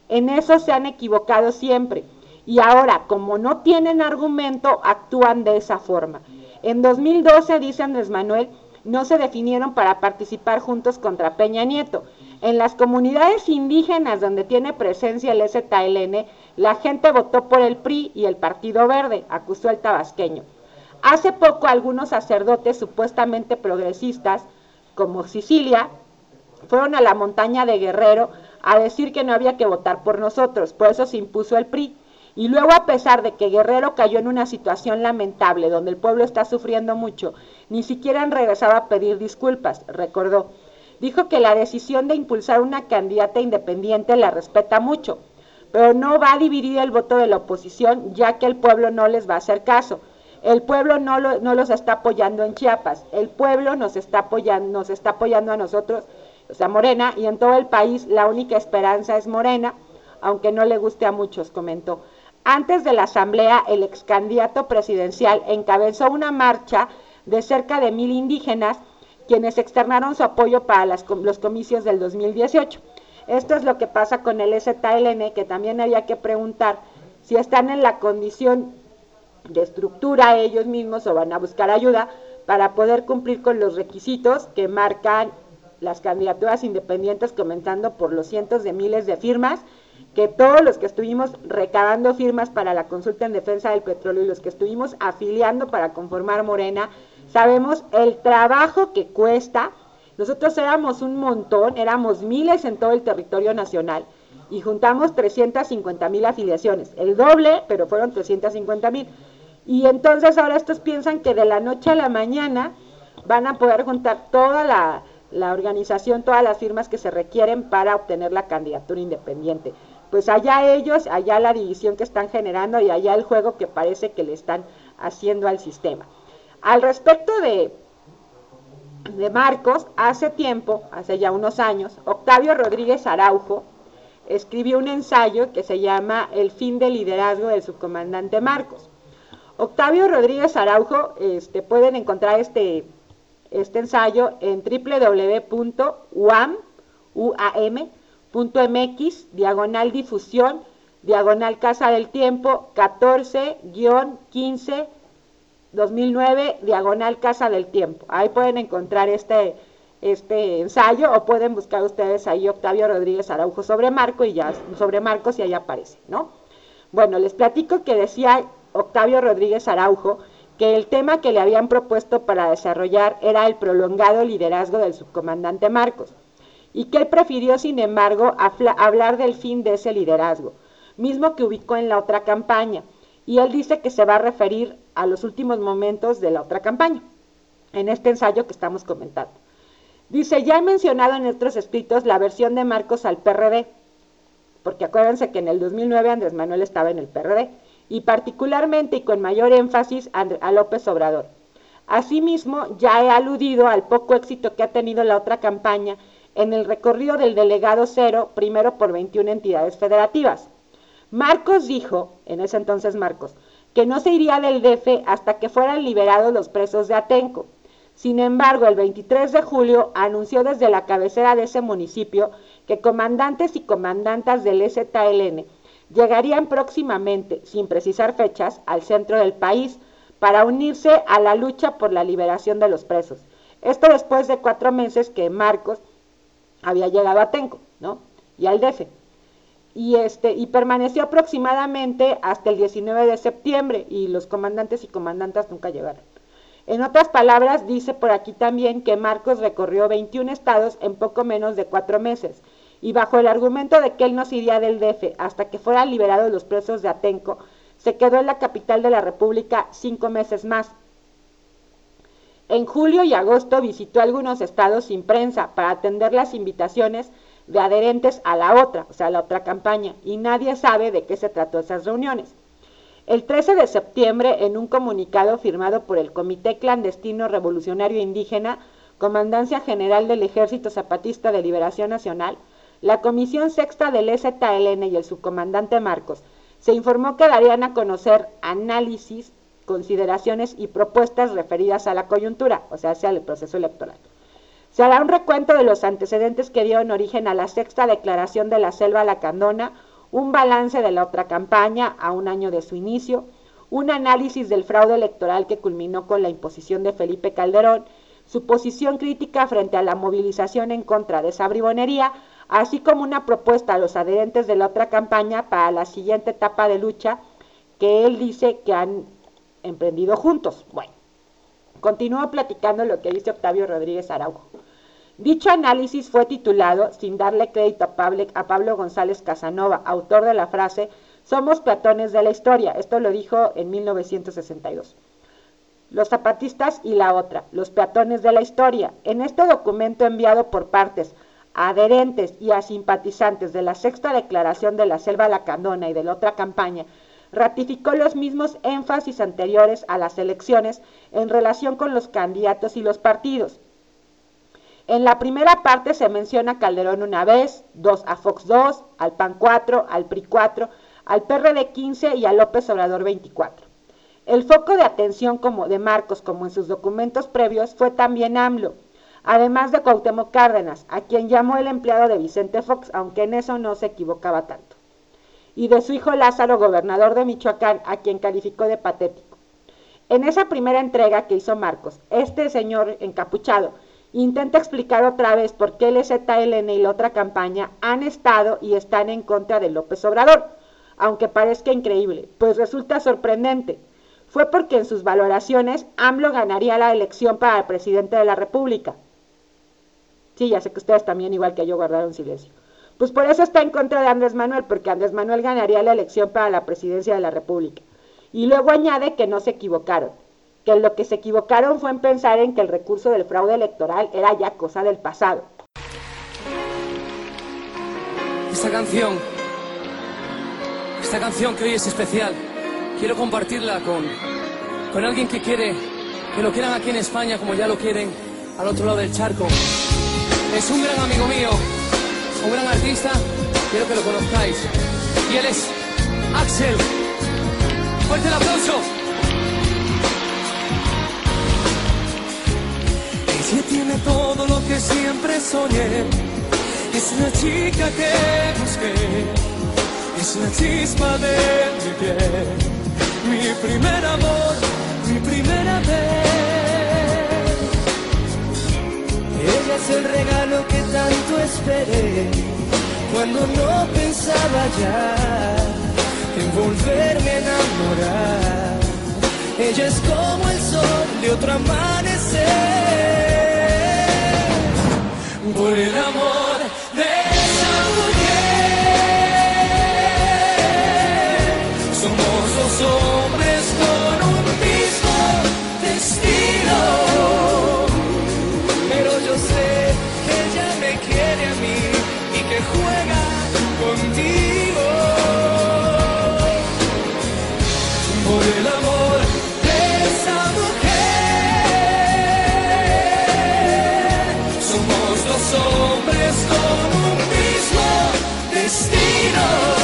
En eso se han equivocado siempre. Y ahora, como no tienen argumento, actúan de esa forma. En dos mil doce, dice Andrés Manuel, no se definieron para participar juntos contra Peña Nieto. En las comunidades indígenas donde tiene presencia el Z L N, la gente votó por el P R I y el Partido Verde, acusó el tabasqueño. Hace poco algunos sacerdotes supuestamente progresistas, como Sicilia, fueron a la montaña de Guerrero a decir que no había que votar por nosotros, por eso se impuso el P R I. Y luego, a pesar de que Guerrero cayó en una situación lamentable donde el pueblo está sufriendo mucho, ni siquiera han regresado a pedir disculpas, recordó. Dijo que la decisión de impulsar una candidata independiente la respeta mucho, pero no va a dividir el voto de la oposición, ya que el pueblo no les va a hacer caso. El pueblo no, lo, no los está apoyando en Chiapas, el pueblo nos está apoyando, nos está apoyando a nosotros, o sea, Morena, y en todo el país la única esperanza es Morena, aunque no le guste a muchos, comentó. Antes de la asamblea, el ex candidato presidencial encabezó una marcha de cerca de mil indígenas, quienes externaron su apoyo para las, los comicios del dos mil dieciocho. Esto es lo que pasa con el Z L N, que también había que preguntar si están en la condición de estructura ellos mismos o van a buscar ayuda para poder cumplir con los requisitos que marcan las candidaturas independientes, comenzando por los cientos de miles de firmas, que todos los que estuvimos recabando firmas para la consulta en defensa del petróleo y los que estuvimos afiliando para conformar Morena, sabemos el trabajo que cuesta. Nosotros éramos un montón, éramos miles en todo el territorio nacional y juntamos trescientas cincuenta mil afiliaciones, el doble, pero fueron trescientas cincuenta mil. Y entonces ahora estos piensan que de la noche a la mañana van a poder juntar toda la, la organización, todas las firmas que se requieren para obtener la candidatura independiente. Pues allá ellos, allá la división que están generando y allá el juego que parece que le están haciendo al sistema. Al respecto de, de Marcos, hace tiempo, hace ya unos años, Octavio Rodríguez Araujo escribió un ensayo que se llama El fin del liderazgo del subcomandante Marcos. Octavio Rodríguez Araujo, este, pueden encontrar este, este ensayo en doble u doble u doble u punto u a m punto m x, diagonal difusión, diagonal Casa del Tiempo, catorce quince dos mil nueve, diagonal Casa del Tiempo. Ahí pueden encontrar este, este ensayo, o pueden buscar ustedes ahí Octavio Rodríguez Araujo sobre Marco y ya, sobre Marcos, y ahí aparece, ¿no? Bueno, les platico que decía Octavio Rodríguez Araujo que el tema que le habían propuesto para desarrollar era el prolongado liderazgo del subcomandante Marcos, y que él prefirió, sin embargo, hablar del fin de ese liderazgo, mismo que ubicó en la otra campaña, y él dice que se va a referir a los últimos momentos de la otra campaña, en este ensayo que estamos comentando. Dice, ya he mencionado en otros escritos la versión de Marcos al P R D, porque acuérdense que en el dos mil nueve Andrés Manuel estaba en el P R D, y particularmente y con mayor énfasis a López Obrador. Asimismo, ya he aludido al poco éxito que ha tenido la otra campaña en el recorrido del delegado cero, primero por veintiuna entidades federativas. Marcos dijo, en ese entonces Marcos, que no se iría del D F hasta que fueran liberados los presos de Atenco. Sin embargo, el veintitrés de julio anunció desde la cabecera de ese municipio que comandantes y comandantas del Z L N llegarían próximamente, sin precisar fechas, al centro del país para unirse a la lucha por la liberación de los presos. Esto después de cuatro meses que Marcos había llegado a Atenco, ¿no? Y al D F. Y, este, y permaneció aproximadamente hasta el diecinueve de septiembre, y los comandantes y comandantas nunca llegaron. En otras palabras, dice por aquí también que Marcos recorrió veintiún estados en poco menos de cuatro meses, y bajo el argumento de que él no se iría del D F hasta que fueran liberados los presos de Atenco, se quedó en la capital de la República cinco meses más. En julio y agosto visitó algunos estados sin prensa para atender las invitaciones de adherentes a la otra, o sea, a la otra campaña, y nadie sabe de qué se trató esas reuniones. El trece de septiembre, en un comunicado firmado por el Comité Clandestino Revolucionario Indígena, Comandancia General del Ejército Zapatista de Liberación Nacional, la Comisión Sexta del Z L N y el subcomandante Marcos se informó que darían a conocer análisis, consideraciones y propuestas referidas a la coyuntura, o sea, hacia el proceso electoral. Se hará un recuento de los antecedentes que dieron origen a la sexta declaración de la Selva Lacandona, un balance de la otra campaña a un año de su inicio, un análisis del fraude electoral que culminó con la imposición de Felipe Calderón, su posición crítica frente a la movilización en contra de esa bribonería, así como una propuesta a los adherentes de la otra campaña para la siguiente etapa de lucha que él dice que han emprendido juntos. Bueno, continúo platicando lo que dice Octavio Rodríguez Araujo. Dicho análisis fue titulado, sin darle crédito a Pablo, a Pablo González Casanova, autor de la frase "Somos peatones de la historia". Esto lo dijo en mil novecientos sesenta y dos. Los zapatistas y la otra, los peatones de la historia. En este documento enviado por partes a adherentes y a simpatizantes de la sexta declaración de la Selva Lacandona y de la otra campaña, ratificó los mismos énfasis anteriores a las elecciones en relación con los candidatos y los partidos. En la primera parte se menciona a Calderón una vez, dos a Fox dos, al P A N cuatro, al P R I cuatro, al P R D quince y a López Obrador veinticuatro. El foco de atención como de Marcos, como en sus documentos previos, fue también AMLO, además de Cuauhtémoc Cárdenas, a quien llamó el empleado de Vicente Fox, aunque en eso no se equivocaba tanto, y de su hijo Lázaro, gobernador de Michoacán, a quien calificó de patético. En esa primera entrega que hizo Marcos, este señor encapuchado intenta explicar otra vez por qué el Z L N y la otra campaña han estado y están en contra de López Obrador, aunque parezca increíble, pues resulta sorprendente. Fue porque en sus valoraciones AMLO ganaría la elección para el presidente de la República. Sí, ya sé que ustedes también, igual que yo, guardaron silencio. Pues por eso está en contra de Andrés Manuel, porque Andrés Manuel ganaría la elección para la presidencia de la República. Y luego añade que no se equivocaron, que lo que se equivocaron fue en pensar en que el recurso del fraude electoral era ya cosa del pasado. Esta canción, esta canción que hoy es especial, quiero compartirla con, con alguien que quiere que lo quieran aquí en España como ya lo quieren al otro lado del charco. Es un gran amigo mío, un gran artista, quiero que lo conozcáis. Y él es Axel. ¡Fuerte el aplauso! Ella tiene todo lo que siempre soñé. Es la chica que busqué. Es la chispa de mi piel. Mi primer amor, mi primera vez. Ella es el regalo que tanto esperé, cuando no pensaba ya en volverme a enamorar. Ella es como el sol de otro amanecer. Por el amor de esa mujer, somos dos hombres con un mismo destino. Pero yo sé que ella me quiere a mí y que juega contigo. Por el amor de esa mujer, somos dos hombres con un mismo destino.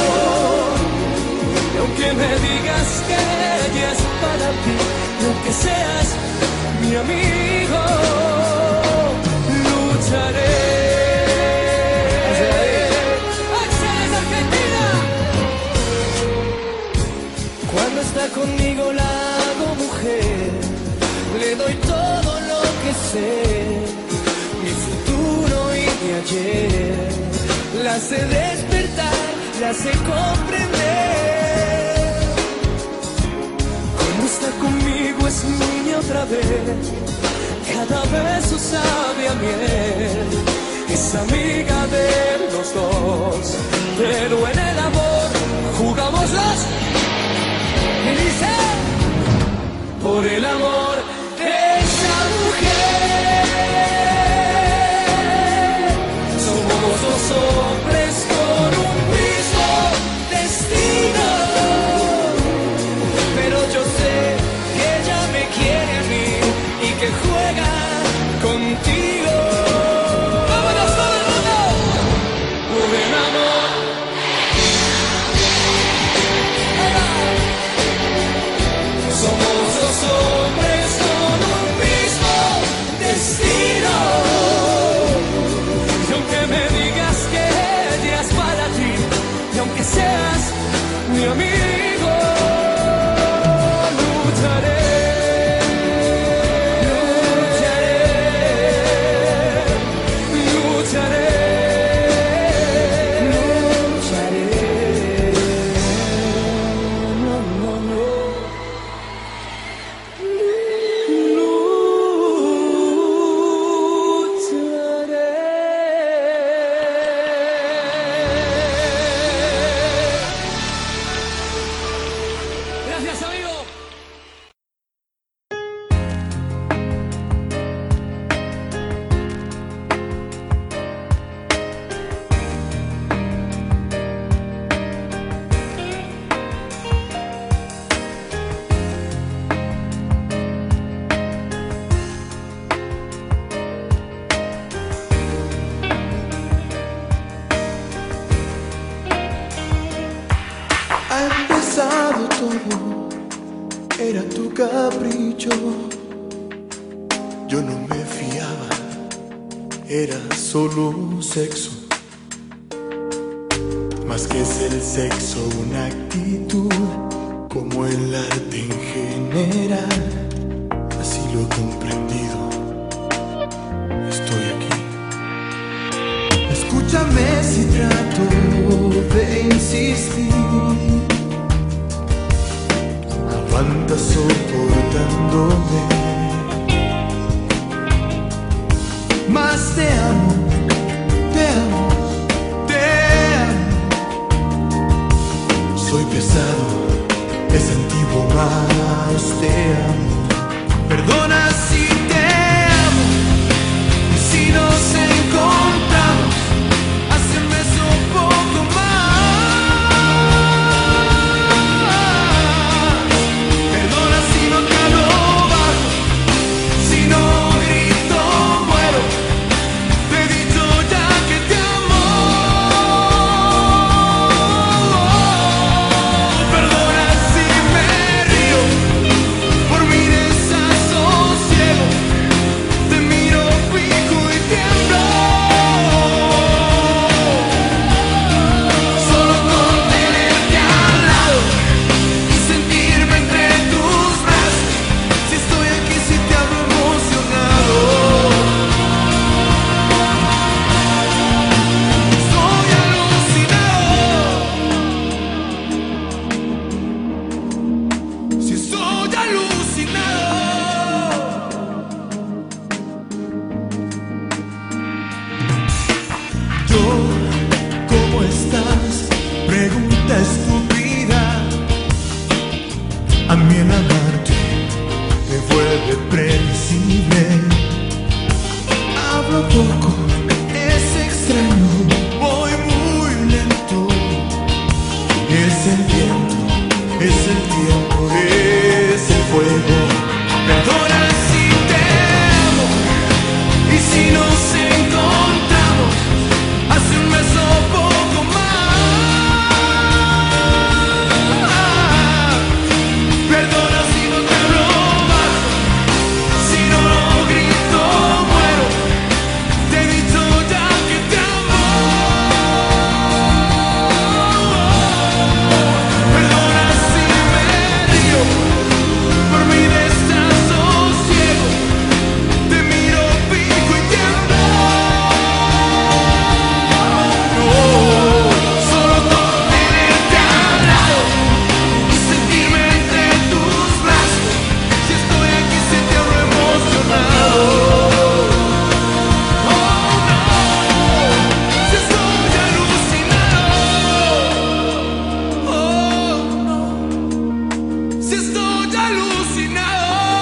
Y aunque me digas que ella es para ti, y aunque seas mi amigo, lucharé. Cuando está conmigo la hago mujer, le doy todo lo que sé, mi futuro y mi ayer, la sé despertar, la sé comprender. Cuando está conmigo es niña otra vez, cada beso sabe a miel, es amiga de los dos, pero en el amor jugamos los. Y dice, por el amor de esa mujer, somos dos hombres con un mismo destino. Pero yo sé que ella me quiere a mí y que juega contigo. ¡Vámonos todo el mundo! Por el amor. Somos dos hombres capricho. Yo no me fiaba, era solo sexo. Más que es el sexo, una actitud, como el arte en general. Así lo he comprendido. Estoy aquí. Escúchame si trato de insistir. Aguanta soportándome. Más te amo, te amo, te amo. Soy pesado, es antiguo, más te amo. Perdona si te amo. Y si nos encontramos, hace un mes o poco más. Perdona si no te hablo bajo, si no grito muero. Te he dicho ya que te amo. Perdona si me río por mi desasosiego. Te miro fijo y tiemblo. Solo con tenerte al lado y sentirme entre tus brazos. Si estoy aquí, si te hablo emocionado. Estoy alucinado. Si estoy alucinado. Yo, ¿cómo estás? Pregunta estúpida. A mí el amarte me vuelve previsible. Hablo poco, es extraño, voy muy lento. Es el viento, es el tiempo, es el fuego. Perdona si te amo. Y si nos encontramos, hace un mes o poco más. Perdona si no te hablo bajo, si no grito muero. Te he dicho ya que te amo. Perdona si me río por mi desasosiego. Te miro fijo y tiemblo. Solo con tenerte al lado y sentirme entre tus brazos. Si estoy aquí, si te hablo emocionado. Oh no, si estoy alucinado. Oh no, si estoy alucinado.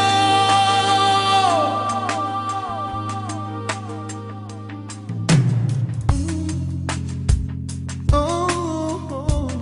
Oh, oh.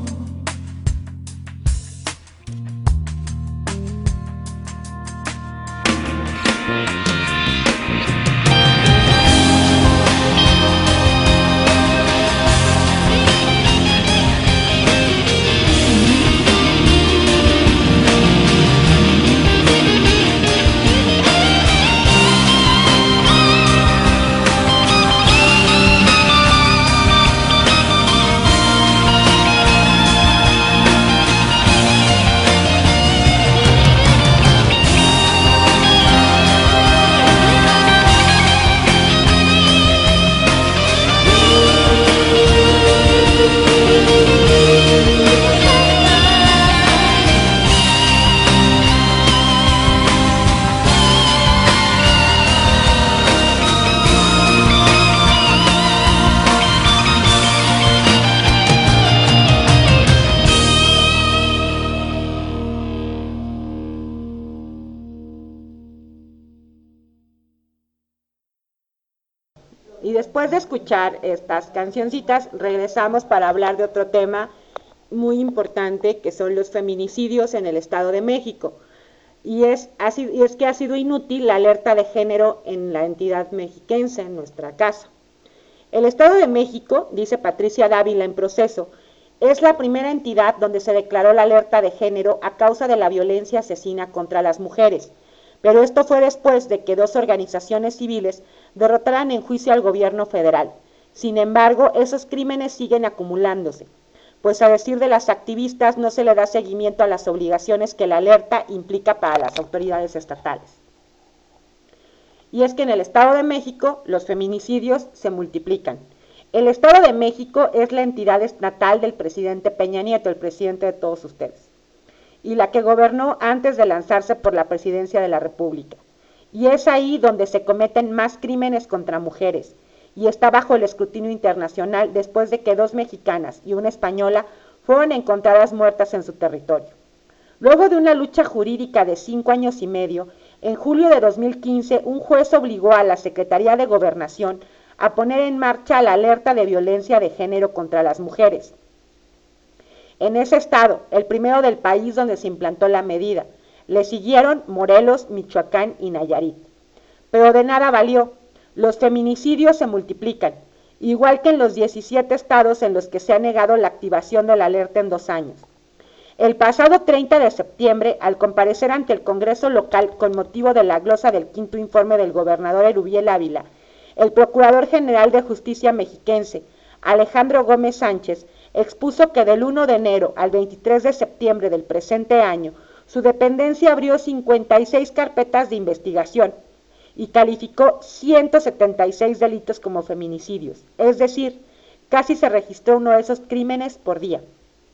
Y después de escuchar estas cancioncitas, regresamos para hablar de otro tema muy importante, que son los feminicidios en el Estado de México. Y es, así, y es que ha sido inútil la alerta de género en la entidad mexiquense, en nuestra casa. El Estado de México, dice Patricia Dávila en Proceso, Es la primera entidad donde se declaró la alerta de género a causa de la violencia asesina contra las mujeres, pero esto fue después de que dos organizaciones civiles derrotaran en juicio al gobierno federal. Sin embargo, esos crímenes siguen acumulándose, pues a decir de las activistas no se le da seguimiento a las obligaciones que la alerta implica para las autoridades estatales. Y es que en el Estado de México los feminicidios se multiplican. El Estado de México es la entidad estatal del presidente Peña Nieto, el presidente de todos ustedes, y la que gobernó antes de lanzarse por la presidencia de la República. Y es ahí donde se cometen más crímenes contra mujeres, y está bajo el escrutinio internacional después de que dos mexicanas y una española fueron encontradas muertas en su territorio. Luego de una lucha jurídica de cinco años y medio, en julio de dos mil quince, un juez obligó a la Secretaría de Gobernación a poner en marcha la alerta de violencia de género contra las mujeres. En ese estado, el primero del país donde se implantó la medida, le siguieron Morelos, Michoacán y Nayarit. Pero de nada valió, los feminicidios se multiplican, igual que en los diecisiete estados en los que se ha negado la activación de la alerta en dos años. El pasado treinta de septiembre, al comparecer ante el Congreso local con motivo de la glosa del quinto informe del gobernador Erubiel Ávila, el Procurador General de Justicia mexiquense, Alejandro Gómez Sánchez, expuso que del primero de enero al veintitrés de septiembre del presente año, su dependencia abrió cincuenta y seis carpetas de investigación y calificó ciento setenta y seis delitos como feminicidios, es decir, casi se registró uno de esos crímenes por día.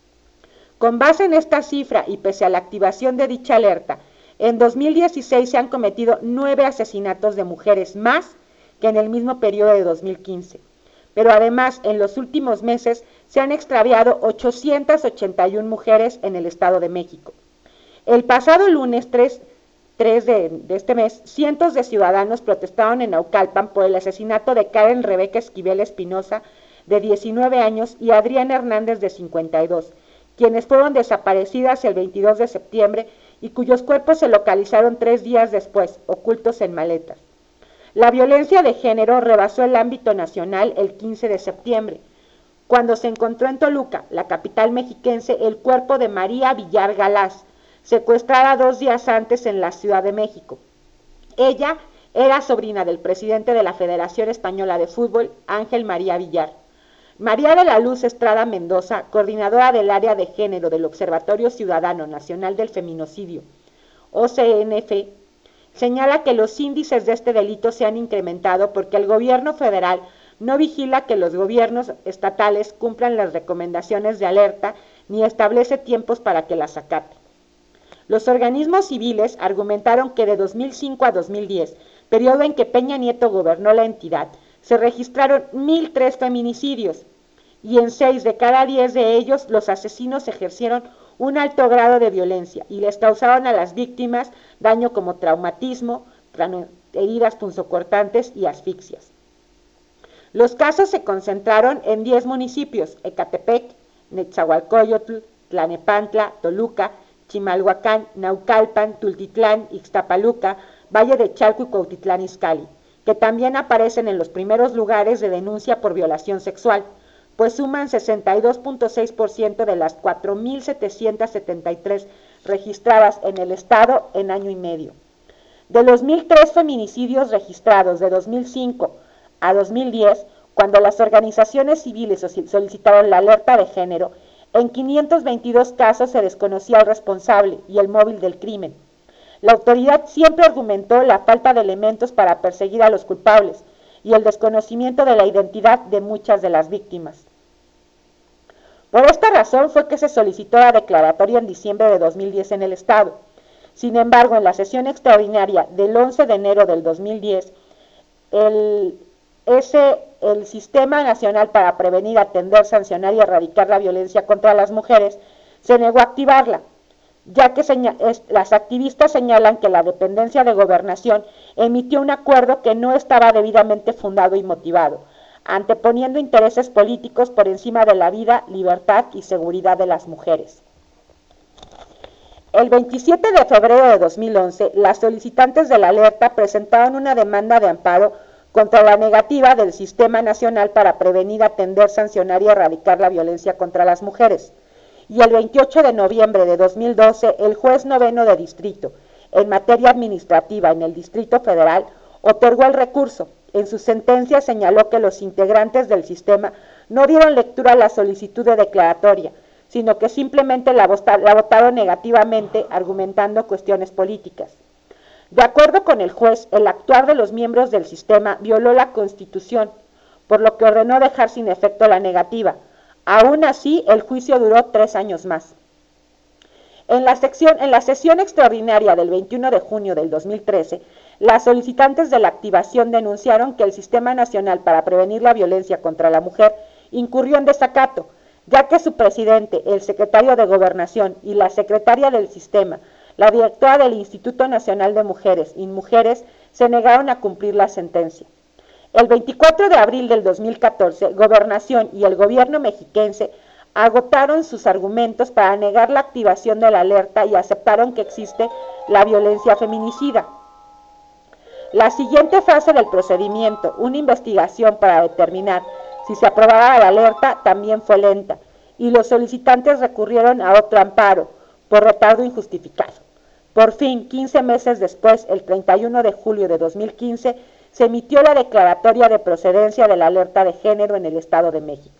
Con base en esta cifra y pese a la activación de dicha alerta, en dos mil dieciséis se han cometido nueve asesinatos de mujeres más que en el mismo periodo de dos mil quince. Pero además, en los últimos meses se han extraviado ochocientas ochenta y una mujeres en el Estado de México. El pasado lunes tres, tres de, de este mes, cientos de ciudadanos protestaron en Naucalpan por el asesinato de Karen Rebeca Esquivel Espinosa, de diecinueve años, y Adriana Hernández, de cincuenta y dos, quienes fueron desaparecidas el veintidós de septiembre y cuyos cuerpos se localizaron tres días después, ocultos en maletas. La violencia de género rebasó el ámbito nacional el quince de septiembre, cuando se encontró en Toluca, la capital mexiquense, el cuerpo de María Villar Galaz, secuestrada dos días antes en la Ciudad de México. Ella era sobrina del presidente de la Federación Española de Fútbol, Ángel María Villar. María de la Luz Estrada Mendoza, coordinadora del área de género del Observatorio Ciudadano Nacional del Feminicidio, O C N F, señala que los índices de este delito se han incrementado porque el gobierno federal no vigila que los gobiernos estatales cumplan las recomendaciones de alerta ni establece tiempos para que las acate. Los organismos civiles argumentaron que de dos mil cinco a dos mil diez, periodo en que Peña Nieto gobernó la entidad, se registraron mil tres feminicidios y en seis de cada diez de ellos los asesinos ejercieron un alto grado de violencia y les causaron a las víctimas daño como traumatismo, heridas punzocortantes y asfixias. Los casos se concentraron en diez municipios: Ecatepec, Netzahualcoyotl, Tlanepantla, Toluca, Chimalhuacán, Naucalpan, Tultitlán, Ixtapaluca, Valle de Chalco y Cuautitlán Izcalli, que también aparecen en los primeros lugares de denuncia por violación sexual, pues suman sesenta y dos punto seis por ciento de las cuatro mil setecientas setenta y tres registradas en el estado en año y medio. De los mil tres feminicidios registrados de dos mil cinco a dos mil diez, cuando las organizaciones civiles solicitaron la alerta de género, en quinientos veintidós casos se desconocía el responsable y el móvil del crimen. La autoridad siempre argumentó la falta de elementos para perseguir a los culpables y el desconocimiento de la identidad de muchas de las víctimas. Por esta razón fue que se solicitó la declaratoria en diciembre de dos mil diez en el Estado. Sin embargo, en la sesión extraordinaria del once de enero del dos mil diez, el, ese, el Sistema Nacional para Prevenir, Atender, Sancionar y Erradicar la Violencia contra las Mujeres se negó a activarla, ya que es, las activistas señalan que la dependencia de Gobernación emitió un acuerdo que no estaba debidamente fundado y motivado, anteponiendo intereses políticos por encima de la vida, libertad y seguridad de las mujeres. El veintisiete de febrero de dos mil once, las solicitantes de la alerta presentaron una demanda de amparo contra la negativa del Sistema Nacional para Prevenir, Atender, Sancionar y Erradicar la Violencia contra las Mujeres. Y el veintiocho de noviembre de dos mil doce, el juez noveno de distrito, en materia administrativa en el Distrito Federal, otorgó el recurso. En su sentencia señaló que los integrantes del sistema no dieron lectura a la solicitud de declaratoria, sino que simplemente la, la votaron negativamente, argumentando cuestiones políticas. De acuerdo con el juez, el actuar de los miembros del sistema violó la Constitución, por lo que ordenó dejar sin efecto la negativa. Aún así, el juicio duró tres años más. En la, sección, en la sesión extraordinaria del veintiuno de junio del dos mil trece, las solicitantes de la activación denunciaron que el Sistema Nacional para Prevenir la Violencia contra la Mujer incurrió en desacato, ya que su presidente, el secretario de Gobernación y la secretaria del sistema, la directora del Instituto Nacional de Mujeres, INMujeres, se negaron a cumplir la sentencia. El veinticuatro de abril del dos mil catorce, Gobernación y el gobierno mexiquense agotaron sus argumentos para negar la activación de la alerta y aceptaron que existe la violencia feminicida. La siguiente fase del procedimiento, una investigación para determinar si se aprobaba la alerta, también fue lenta, y los solicitantes recurrieron a otro amparo, por retardo injustificado. Por fin, quince meses después, el treinta y uno de julio de dos mil quince, se emitió la declaratoria de procedencia de la alerta de género en el Estado de México.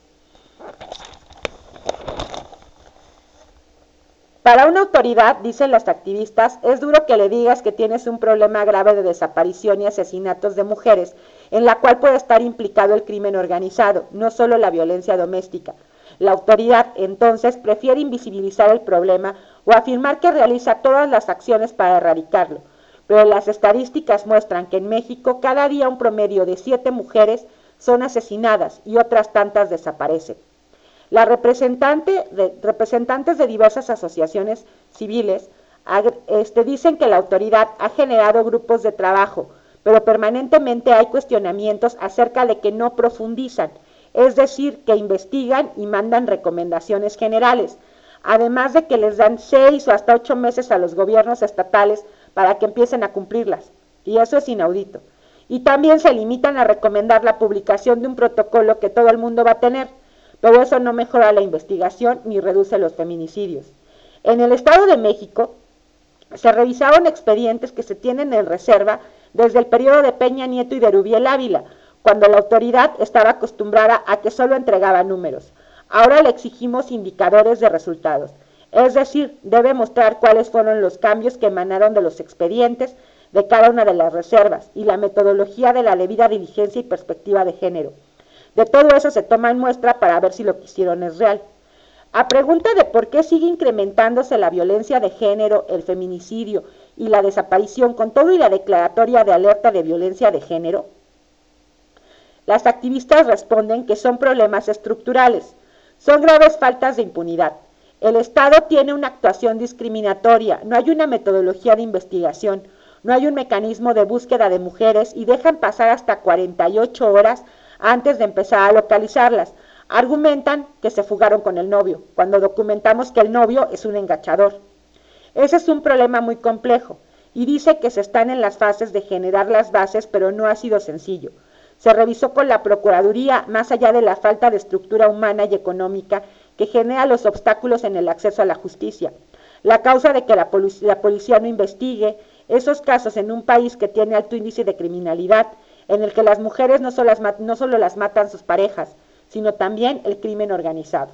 Para una autoridad, dicen las activistas, es duro que le digas que tienes un problema grave de desaparición y asesinatos de mujeres, en la cual puede estar implicado el crimen organizado, no solo la violencia doméstica. La autoridad, entonces, prefiere invisibilizar el problema o afirmar que realiza todas las acciones para erradicarlo. Pero las estadísticas muestran que en México cada día un promedio de siete mujeres son asesinadas y otras tantas desaparecen. Las representante de, representantes de diversas asociaciones civiles este, dicen que la autoridad ha generado grupos de trabajo, pero permanentemente hay cuestionamientos acerca de que no profundizan, es decir, que investigan y mandan recomendaciones generales, además de que les dan seis o hasta ocho meses a los gobiernos estatales para que empiecen a cumplirlas, y eso es inaudito. Y también se limitan a recomendar la publicación de un protocolo que todo el mundo va a tener, pero eso no mejora la investigación ni reduce los feminicidios. En el Estado de México se revisaron expedientes que se tienen en reserva desde el periodo de Peña Nieto y de Rubiel Ávila, cuando la autoridad estaba acostumbrada a que solo entregaba números. Ahora le exigimos indicadores de resultados, es decir, debe mostrar cuáles fueron los cambios que emanaron de los expedientes de cada una de las reservas y la metodología de la debida diligencia y perspectiva de género. De todo eso se toma en muestra para ver si lo que hicieron es real. A pregunta de por qué sigue incrementándose la violencia de género, el feminicidio y la desaparición con todo y la declaratoria de alerta de violencia de género, las activistas responden que son problemas estructurales, son graves faltas de impunidad. El Estado tiene una actuación discriminatoria, no hay una metodología de investigación, no hay un mecanismo de búsqueda de mujeres y dejan pasar hasta cuarenta y ocho horas antes de empezar a localizarlas. Argumentan que se fugaron con el novio, cuando documentamos que el novio es un engachador. Ese es un problema muy complejo, y dice que se están en las fases de generar las bases, pero no ha sido sencillo. Se revisó con la Procuraduría, más allá de la falta de estructura humana y económica que genera los obstáculos en el acceso a la justicia. La causa de que la, polic- la policía no investigue esos casos en un país que tiene alto índice de criminalidad, en el que las mujeres no solo las, mat- no solo las matan sus parejas, sino también el crimen organizado.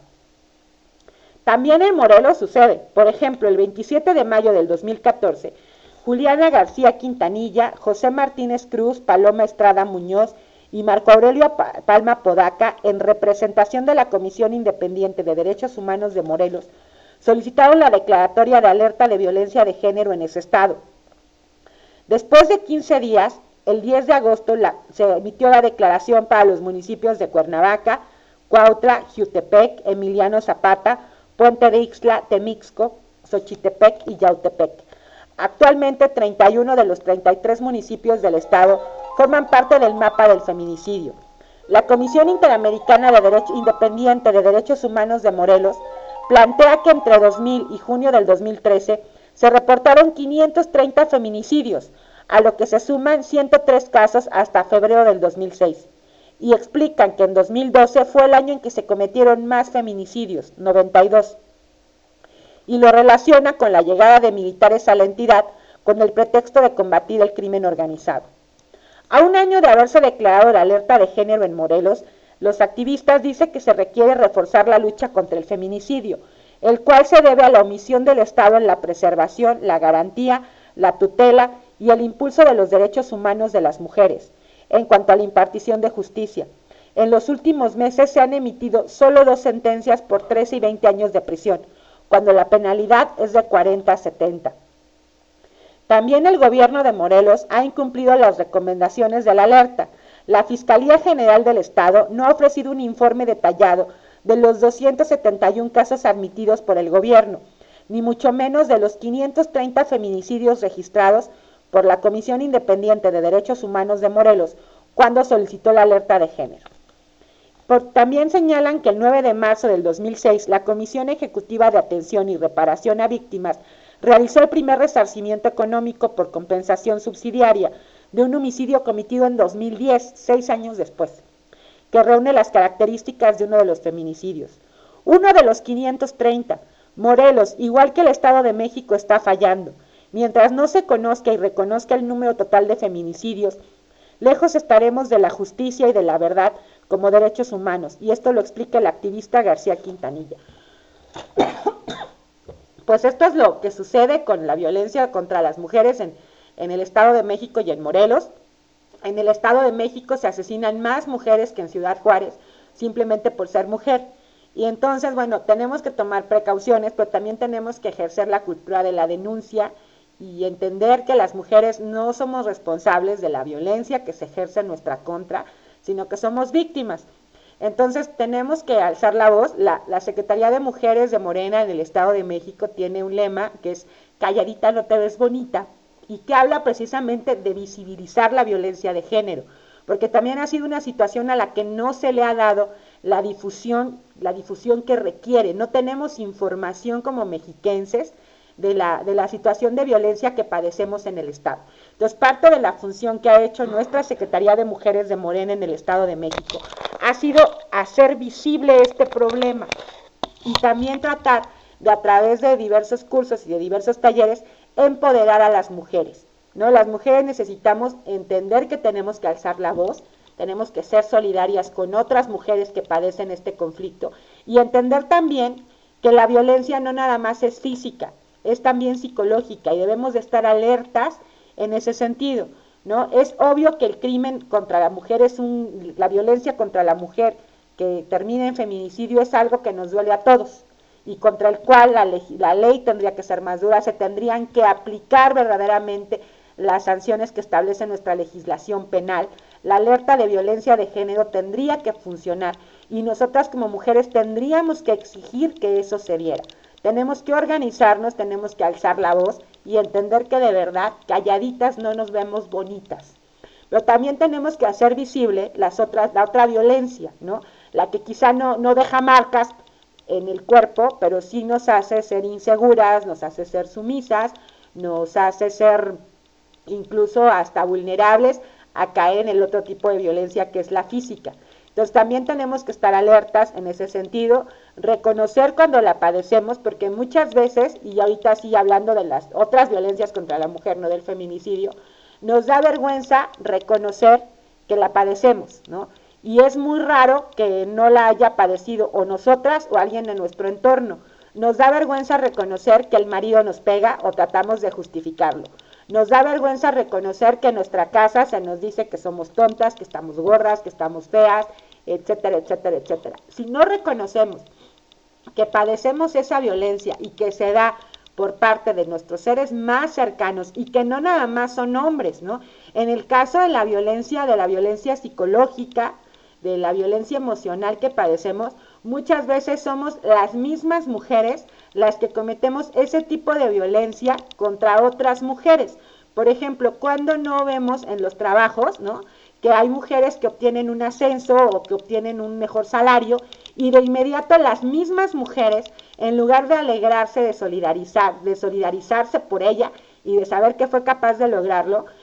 También en Morelos sucede. Por ejemplo, el veintisiete de mayo del dos mil catorce, Juliana García Quintanilla, José Martínez Cruz, Paloma Estrada Muñoz y Marco Aurelio Palma Podaca, en representación de la Comisión Independiente de Derechos Humanos de Morelos, solicitaron la declaratoria de alerta de violencia de género en ese estado. Después de quince días, el diez de agosto la, se emitió la declaración para los municipios de Cuernavaca, Cuautla, Jiutepec, Emiliano Zapata, Puente de Ixtla, Temixco, Xochitepec y Yautepec. Actualmente, treinta y uno de los treinta y tres municipios del estado forman parte del mapa del feminicidio. La Comisión Interamericana de Derecho Independiente de Derechos Humanos de Morelos plantea que entre dos mil y junio del dos mil trece se reportaron quinientos treinta feminicidios, a lo que se suman ciento tres casos hasta febrero del dos mil seis. Y explican que en dos mil doce fue el año en que se cometieron más feminicidios, noventa y dos. Y lo relaciona con la llegada de militares a la entidad con el pretexto de combatir el crimen organizado. A un año de haberse declarado la alerta de género en Morelos, los activistas dicen que se requiere reforzar la lucha contra el feminicidio, el cual se debe a la omisión del Estado en la preservación, la garantía, la tutela y el impulso de los derechos humanos de las mujeres. En cuanto a la impartición de justicia, en los últimos meses se han emitido solo dos sentencias por trece y veinte años de prisión, cuando la penalidad es de cuarenta a setenta. También el gobierno de Morelos ha incumplido las recomendaciones de la alerta. La Fiscalía General del Estado no ha ofrecido un informe detallado de los doscientos setenta y uno casos admitidos por el gobierno, ni mucho menos de los quinientos treinta feminicidios registrados por la Comisión Independiente de Derechos Humanos de Morelos cuando solicitó la alerta de género. Por, también señalan que el nueve de marzo del dos mil seis, la Comisión Ejecutiva de Atención y Reparación a Víctimas realizó el primer resarcimiento económico por compensación subsidiaria de un homicidio cometido en dos mil diez, seis años después, que reúne las características de uno de los feminicidios. Uno de los quinientos treinta, Morelos, igual que el Estado de México, está fallando. Mientras no se conozca y reconozca el número total de feminicidios, lejos estaremos de la justicia y de la verdad como derechos humanos, y esto lo explica el activista García Quintanilla. Pues esto es lo que sucede con la violencia contra las mujeres en, en el Estado de México y en Morelos. En el Estado de México se asesinan más mujeres que en Ciudad Juárez, simplemente por ser mujer. Y entonces, bueno, tenemos que tomar precauciones, pero también tenemos que ejercer la cultura de la denuncia y entender que las mujeres no somos responsables de la violencia que se ejerce en nuestra contra, sino que somos víctimas. Entonces tenemos que alzar la voz. La, la Secretaría de Mujeres de Morena en el Estado de México tiene un lema que es calladita no te ves bonita, y que habla precisamente de visibilizar la violencia de género, porque también ha sido una situación a la que no se le ha dado la difusión, la difusión que requiere. No tenemos información como mexiquenses de la, de la situación de violencia que padecemos en el Estado. Entonces, parte de la función que ha hecho nuestra Secretaría de Mujeres de Morena en el Estado de México ha sido hacer visible este problema y también tratar de, a través de diversos cursos y de diversos talleres, empoderar a las mujeres, ¿no? Las mujeres necesitamos entender que tenemos que alzar la voz, tenemos que ser solidarias con otras mujeres que padecen este conflicto y entender también que la violencia no nada más es física, es también psicológica y debemos de estar alertas en ese sentido, ¿no? Es obvio que el crimen contra la mujer es un, la violencia contra la mujer que termina en feminicidio es algo que nos duele a todos y contra el cual la, ley, la ley tendría que ser más dura, se tendrían que aplicar verdaderamente las sanciones que establece nuestra legislación penal. La alerta de violencia de género tendría que funcionar y nosotras como mujeres tendríamos que exigir que eso se diera. Tenemos que organizarnos, tenemos que alzar la voz y entender que de verdad calladitas no nos vemos bonitas. Pero también tenemos que hacer visible las otras, la otra violencia, ¿no? La que quizá no, no deja marcas en el cuerpo, pero sí nos hace ser inseguras, nos hace ser sumisas, nos hace ser incluso hasta vulnerables a caer en el otro tipo de violencia que es la física. Entonces también tenemos que estar alertas en ese sentido, reconocer cuando la padecemos, porque muchas veces, y ahorita sí hablando de las otras violencias contra la mujer, no del feminicidio, nos da vergüenza reconocer que la padecemos, ¿no? Y es muy raro que no la haya padecido o nosotras o alguien en nuestro entorno. Nos da vergüenza reconocer que el marido nos pega o tratamos de justificarlo. Nos da vergüenza reconocer que en nuestra casa se nos dice que somos tontas, que estamos gordas, que estamos feas, etcétera, etcétera, etcétera. Si no reconocemos que padecemos esa violencia y que se da por parte de nuestros seres más cercanos y que no nada más son hombres, ¿no? En el caso de la violencia, de la violencia psicológica, de la violencia emocional que padecemos, muchas veces somos las mismas mujeres las que cometemos ese tipo de violencia contra otras mujeres. Por ejemplo, cuando no vemos en los trabajos, ¿no?, que hay mujeres que obtienen un ascenso o que obtienen un mejor salario y de inmediato las mismas mujeres, en lugar de alegrarse, de solidarizar, de solidarizarse por ella y de saber que fue capaz de lograrlo,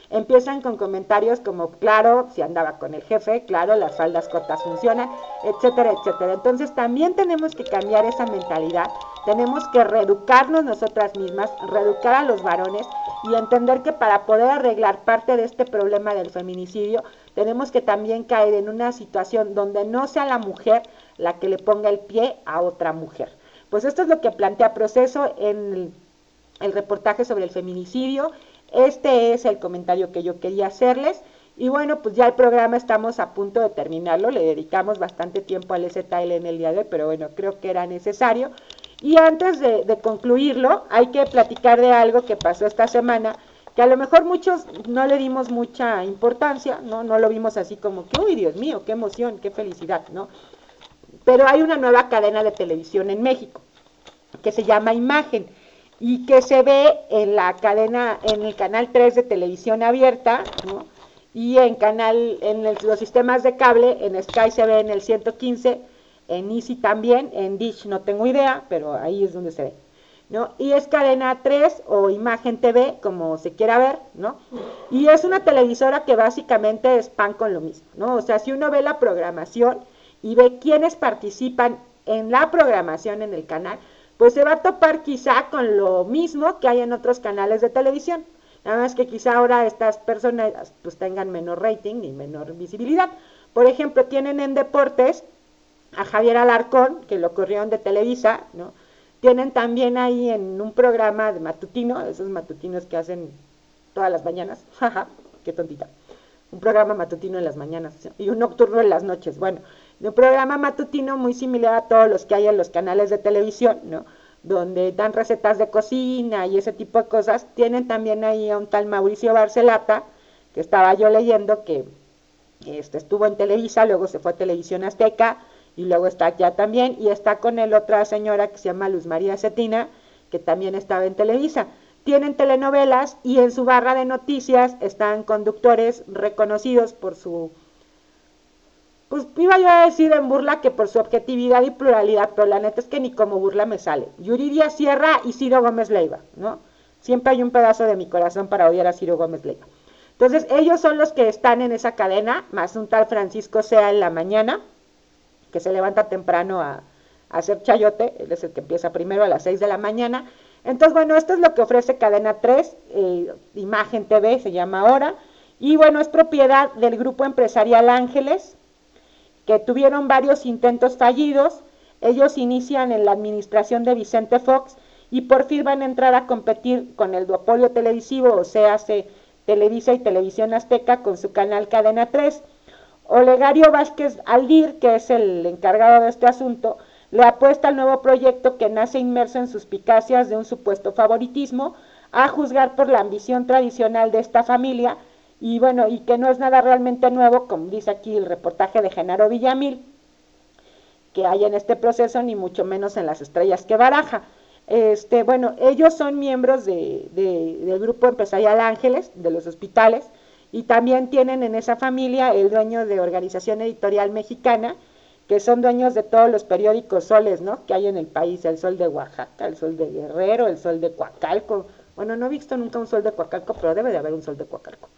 empiezan con comentarios como, claro, si andaba con el jefe, claro, las faldas cortas funcionan, etcétera, etcétera. Entonces también tenemos que cambiar esa mentalidad, tenemos que reeducarnos nosotras mismas, reeducar a los varones y entender que para poder arreglar parte de este problema del feminicidio, tenemos que también caer en una situación donde no sea la mujer la que le ponga el pie a otra mujer. Pues esto es lo que plantea Proceso en el, el reportaje sobre el feminicidio. Este es el comentario que yo quería hacerles. Y bueno, pues ya el programa estamos a punto de terminarlo. Le dedicamos bastante tiempo al Z L en el día de hoy, pero bueno, creo que era necesario. Y antes de, de concluirlo, hay que platicar de algo que pasó esta semana, que a lo mejor muchos no le dimos mucha importancia, ¿no? No lo vimos así como que, uy, Dios mío, qué emoción, qué felicidad, ¿no? Pero hay una nueva cadena de televisión en México, que se llama Imagen, y que se ve en la cadena, en el canal tres de televisión abierta, ¿no? Y en canal, en el, los sistemas de cable, en Sky se ve en el ciento quince, en Easy también, en Dish no tengo idea, pero ahí es donde se ve, ¿no? Y es cadena tres o Imagen T V, como se quiera ver, ¿no? Y es una televisora que básicamente es pan con lo mismo, ¿no? O sea, si uno ve la programación y ve quiénes participan en la programación en el canal, pues se va a topar quizá con lo mismo que hay en otros canales de televisión, nada más que quizá ahora estas personas pues tengan menor rating y menor visibilidad. Por ejemplo, tienen en deportes a Javier Alarcón, que lo corrieron de Televisa, ¿no? Tienen también ahí en un programa de matutino, esos matutinos que hacen todas las mañanas, jaja, qué tontita, un programa matutino en las mañanas y un nocturno en las noches, bueno, de un programa matutino muy similar a todos los que hay en los canales de televisión, ¿no? Donde dan recetas de cocina y ese tipo de cosas. Tienen también ahí a un tal Mauricio Barcelata, que estaba yo leyendo que este, estuvo en Televisa, luego se fue a Televisión Azteca, y luego está allá también, y está con él otra señora que se llama Luz María Cetina, que también estaba en Televisa. Tienen telenovelas y en su barra de noticias están conductores reconocidos por su, pues iba yo a decir en burla que por su objetividad y pluralidad, pero la neta es que ni como burla me sale. Yuridia Sierra y Ciro Gómez Leiva, ¿no? Siempre hay un pedazo de mi corazón para odiar a Ciro Gómez Leiva. Entonces ellos son los que están en esa cadena, más un tal Francisco Sea en la mañana, que se levanta temprano a, a hacer chayote, él es el que empieza primero a las seis de la mañana. Entonces, bueno, esto es lo que ofrece Cadena tres, eh, Imagen T V se llama ahora, y bueno, es propiedad del grupo empresarial Ángeles, que tuvieron varios intentos fallidos. Ellos inician en la administración de Vicente Fox, y por fin van a entrar a competir con el duopolio televisivo, o sea, hace Televisa y Televisión Azteca con su canal Cadena tres. Olegario Vázquez Aldir, que es el encargado de este asunto, le apuesta al nuevo proyecto que nace inmerso en suspicacias de un supuesto favoritismo, a juzgar por la ambición tradicional de esta familia, y bueno, y que no es nada realmente nuevo, como dice aquí el reportaje de Genaro Villamil, que hay en este proceso, ni mucho menos en las estrellas que baraja. Este, bueno, ellos son miembros de, de, del grupo empresarial Ángeles, de los hospitales, y también tienen en esa familia el dueño de Organización Editorial Mexicana, que son dueños de todos los periódicos soles, ¿no?, que hay en el país, el Sol de Oaxaca, el Sol de Guerrero, el Sol de Coacalco. Bueno, no he visto nunca un Sol de Coacalco, pero debe de haber un Sol de Coacalco.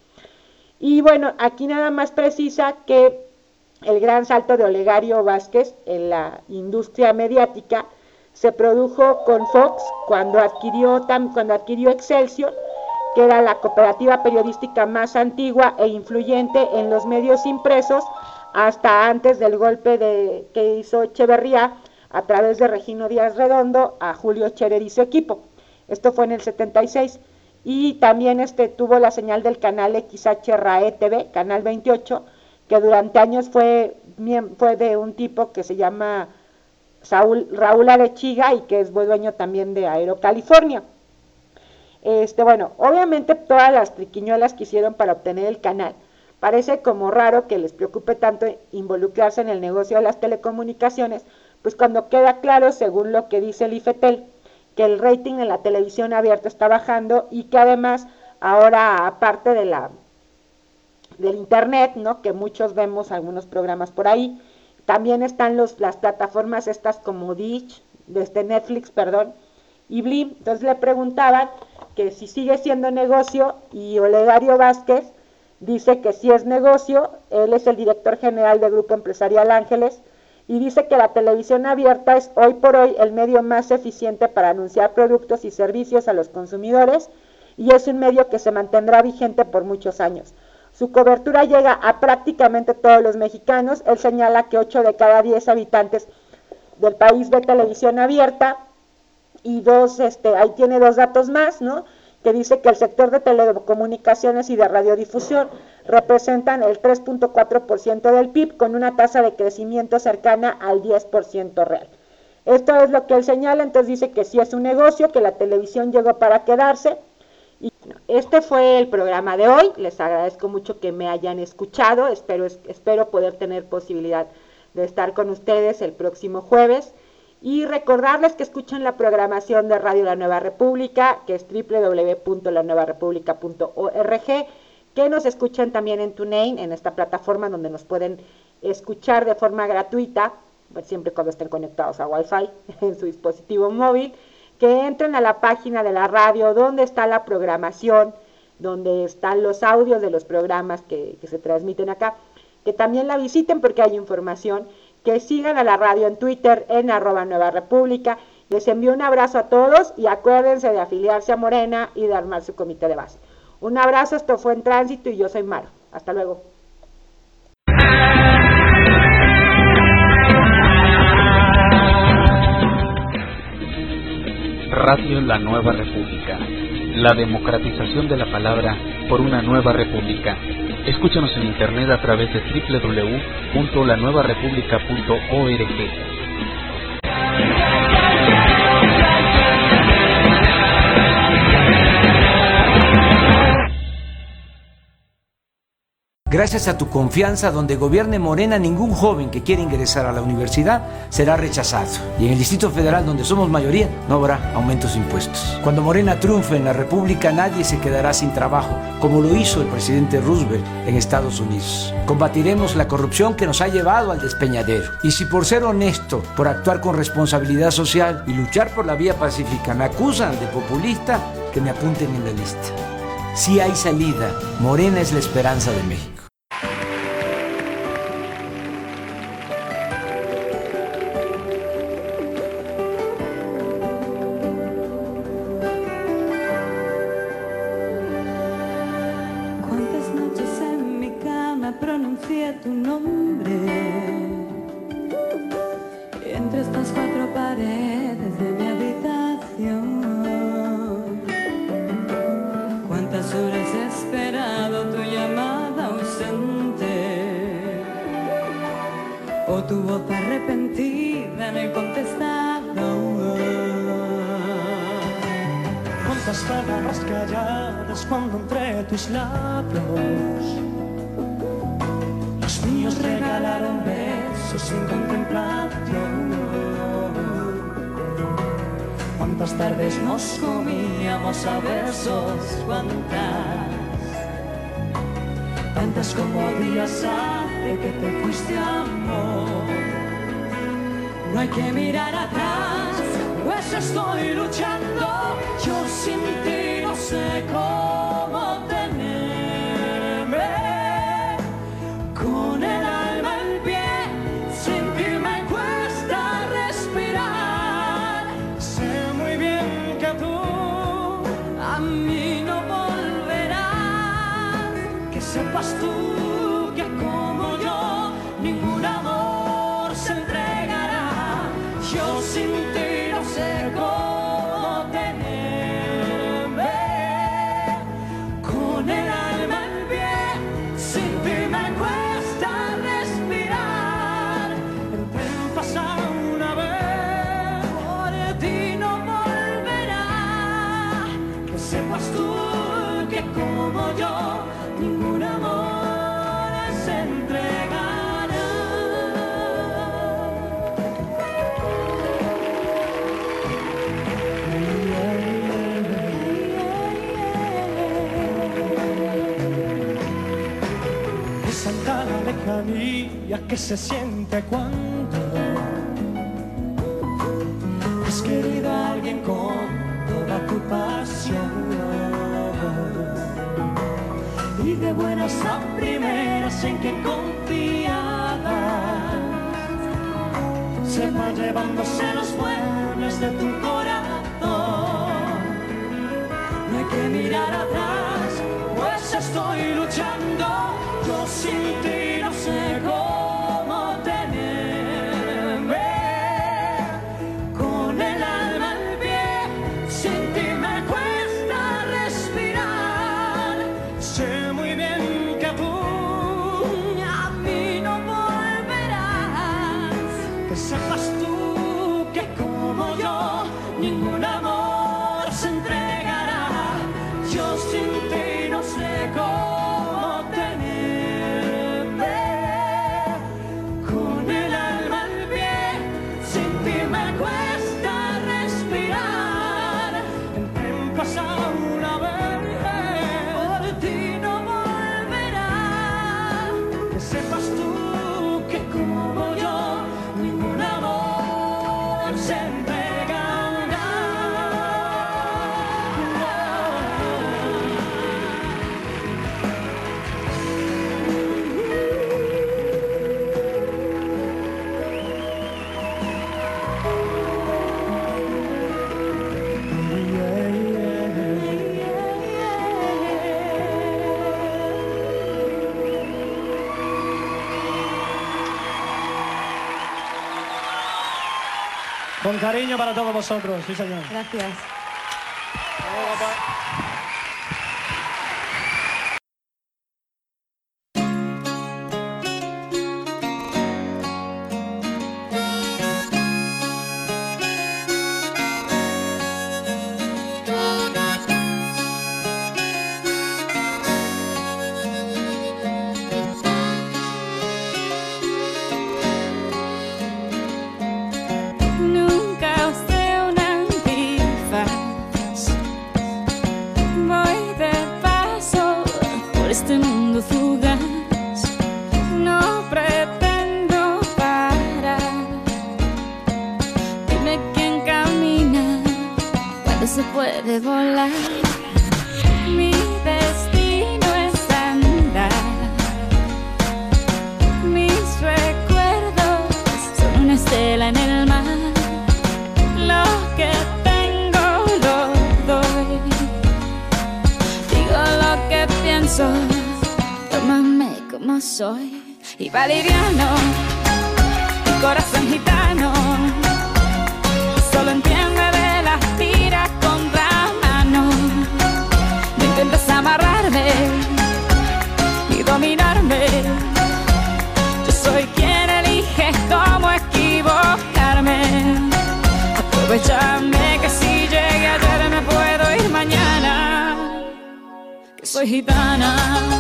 Y bueno, aquí nada más precisa que el gran salto de Olegario Vázquez en la industria mediática se produjo con Fox cuando adquirió, cuando adquirió Excelsior, que era la cooperativa periodística más antigua e influyente en los medios impresos, hasta antes del golpe de, que hizo Echeverría a través de Regino Díaz Redondo a Julio Scherer y su equipo. Esto fue en el setenta y seis, y también este, tuvo la señal del canal X H R A E T V, canal veintiocho, que durante años fue, fue de un tipo que se llama Saúl, Raúl Arechiga, y que es dueño también de Aerocalifornia. Este, bueno, obviamente todas las triquiñuelas que hicieron para obtener el canal, parece como raro que les preocupe tanto involucrarse en el negocio de las telecomunicaciones, pues cuando queda claro, según lo que dice el IFETEL, que el rating en la televisión abierta está bajando, y que además ahora, aparte de la del internet, ¿no?, que muchos vemos algunos programas por ahí, también están los, las plataformas estas como Dish, desde Netflix, perdón, y Blim. Entonces le preguntaban que si sigue siendo negocio y Olegario Vázquez dice que sí es negocio. Él es el director general del Grupo Empresarial Ángeles y dice que la televisión abierta es hoy por hoy el medio más eficiente para anunciar productos y servicios a los consumidores y es un medio que se mantendrá vigente por muchos años. Su cobertura llega a prácticamente todos los mexicanos. Él señala que ocho de cada diez habitantes del país ve televisión abierta y dos, este, ahí tiene dos datos más, ¿no? Que dice que el sector de telecomunicaciones y de radiodifusión representan el tres punto cuatro por ciento del P I B con una tasa de crecimiento cercana al diez por ciento real. Esto es lo que él señala, entonces dice que sí es un negocio, que la televisión llegó para quedarse. Y este fue el programa de hoy. Les agradezco mucho que me hayan escuchado. Espero, espero poder tener posibilidad de estar con ustedes el próximo jueves. Y recordarles que escuchen la programación de Radio La Nueva República, que es doble u doble u doble u punto la nueva república punto org, que nos escuchen también en TuneIn, en esta plataforma donde nos pueden escuchar de forma gratuita, pues siempre cuando estén conectados a Wi-Fi en su dispositivo móvil. Que entren a la página de la radio, donde está la programación, donde están los audios de los programas que, que se transmiten acá, que también la visiten porque hay información, que sigan a la radio en Twitter, en arroba Nueva República. Les envío un abrazo a todos y acuérdense de afiliarse a Morena y de armar su comité de base. Un abrazo, esto fue En Tránsito y yo soy Maro. Hasta luego. Radio La Nueva República, la democratización de la palabra por una nueva república. Escúchanos en internet a través de doble u doble u doble u punto la nueva república punto org. Gracias a tu confianza, donde gobierne Morena, ningún joven que quiera ingresar a la universidad será rechazado. Y en el Distrito Federal, donde somos mayoría, no habrá aumentos de impuestos. Cuando Morena triunfe en la República, nadie se quedará sin trabajo, como lo hizo el presidente Roosevelt en Estados Unidos. Combatiremos la corrupción que nos ha llevado al despeñadero. Y si por ser honesto, por actuar con responsabilidad social y luchar por la vía pacífica me acusan de populista, que me apunten en la lista. Sí hay salida. Morena es la esperanza de México. Tu nombre entre estas cuatro paredes de mi habitación. Cuántas horas he esperado tu llamada ausente o tu voz arrepentida en el contestador. Cuántas palabras calladas cuando entre tus labios míos regalaron besos sin contemplación. Cuántas tardes nos comíamos a besos, cuántas, tantas como días hace que te fuiste, amor. No hay que mirar atrás, pues estoy luchando. Yo sin ti no sé cómo tenerme. Con el alma en pie, sin ti me cuesta respirar. Sé muy bien que tú a mí no volverás. Que sepas tú que como yo ningún amor se entregará. Yo sin ti no sé cómo tenerme. Con el alma en pie, sin ti me cuesta. Sepas tú que como yo ningún amor se entregará. Es tanta la lejanía que se siente cuando has querido a alguien con preocupación. Y de buenas a primeras en que confiaba, se va llevándose los muebles de tu corazón. No hay que mirar atrás, pues estoy luchando. Yo sin ti no sé cómo tenerme. Con el alma al pie, sin ti me cuesta respirar. Sé muy bien que tú a mí no volverás. Que sepas tú que como yo ningún amor se entregará. Yo sin ti no sé cómo tenerme. Con el alma al pie, sin ti me cuesta respirar. El tiempo pasa una vez, por ti no volverá. Que sepas tú que como yo ningún amor se entregará. Con cariño para todos vosotros, sí señor. Gracias. Nunca usé un antifaz. Voy de paso por este mundo fugaz. No pretendo parar. Dime quién camina cuando se puede volar. Mi destino es andar. Mis recuerdos son una estela en el mar. Lo que tengo lo doy. Digo lo que pienso, tómame como soy. Y valeriano, mi corazón gitano, solo entiende de las tiras contra mano. No intentes amarrarme y dominarme. Yo soy quien elige cómo equivocarme. Aprovechame que si llegué ayer me puedo ir mañana. Que soy gitana.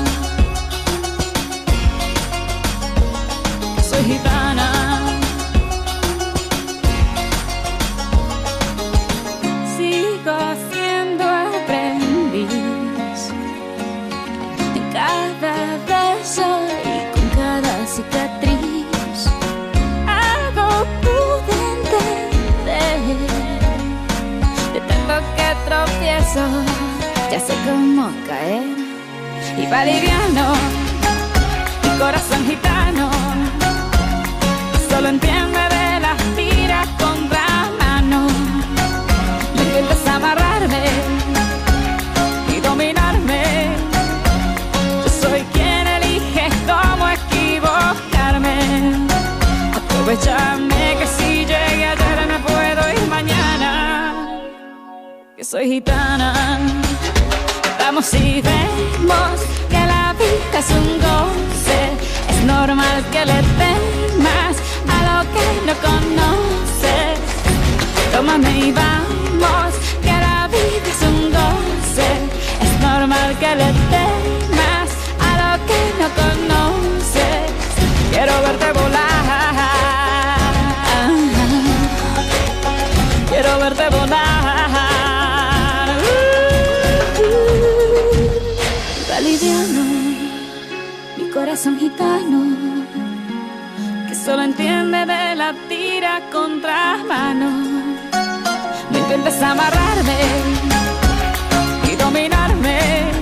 Que soy gitana. Sigo siendo aprendiz en cada beso y con cada cicatriz. Algo pude entender de tanto que tropiezo, ya sé cómo caer. Y valeriano, mi corazón gitano, solo entiende de las tiras contra mano. No intentes amarrarme y dominarme. Yo soy quien elige cómo equivocarme. Aprovechame que si llegué ayer me puedo ir mañana. Que soy gitana. Vamos y vemos que la vida es un goce. Es normal que le temas a lo que no conoces. Tómame y vamos, que la vida es un goce. Es normal que le temas a lo que no conoces. Quiero verte volar. Quiero verte volar. Uh, uh, Validiano, mi corazón gitano, que solo entiende de la tira contra mano. No intentes amarrarme dominarme.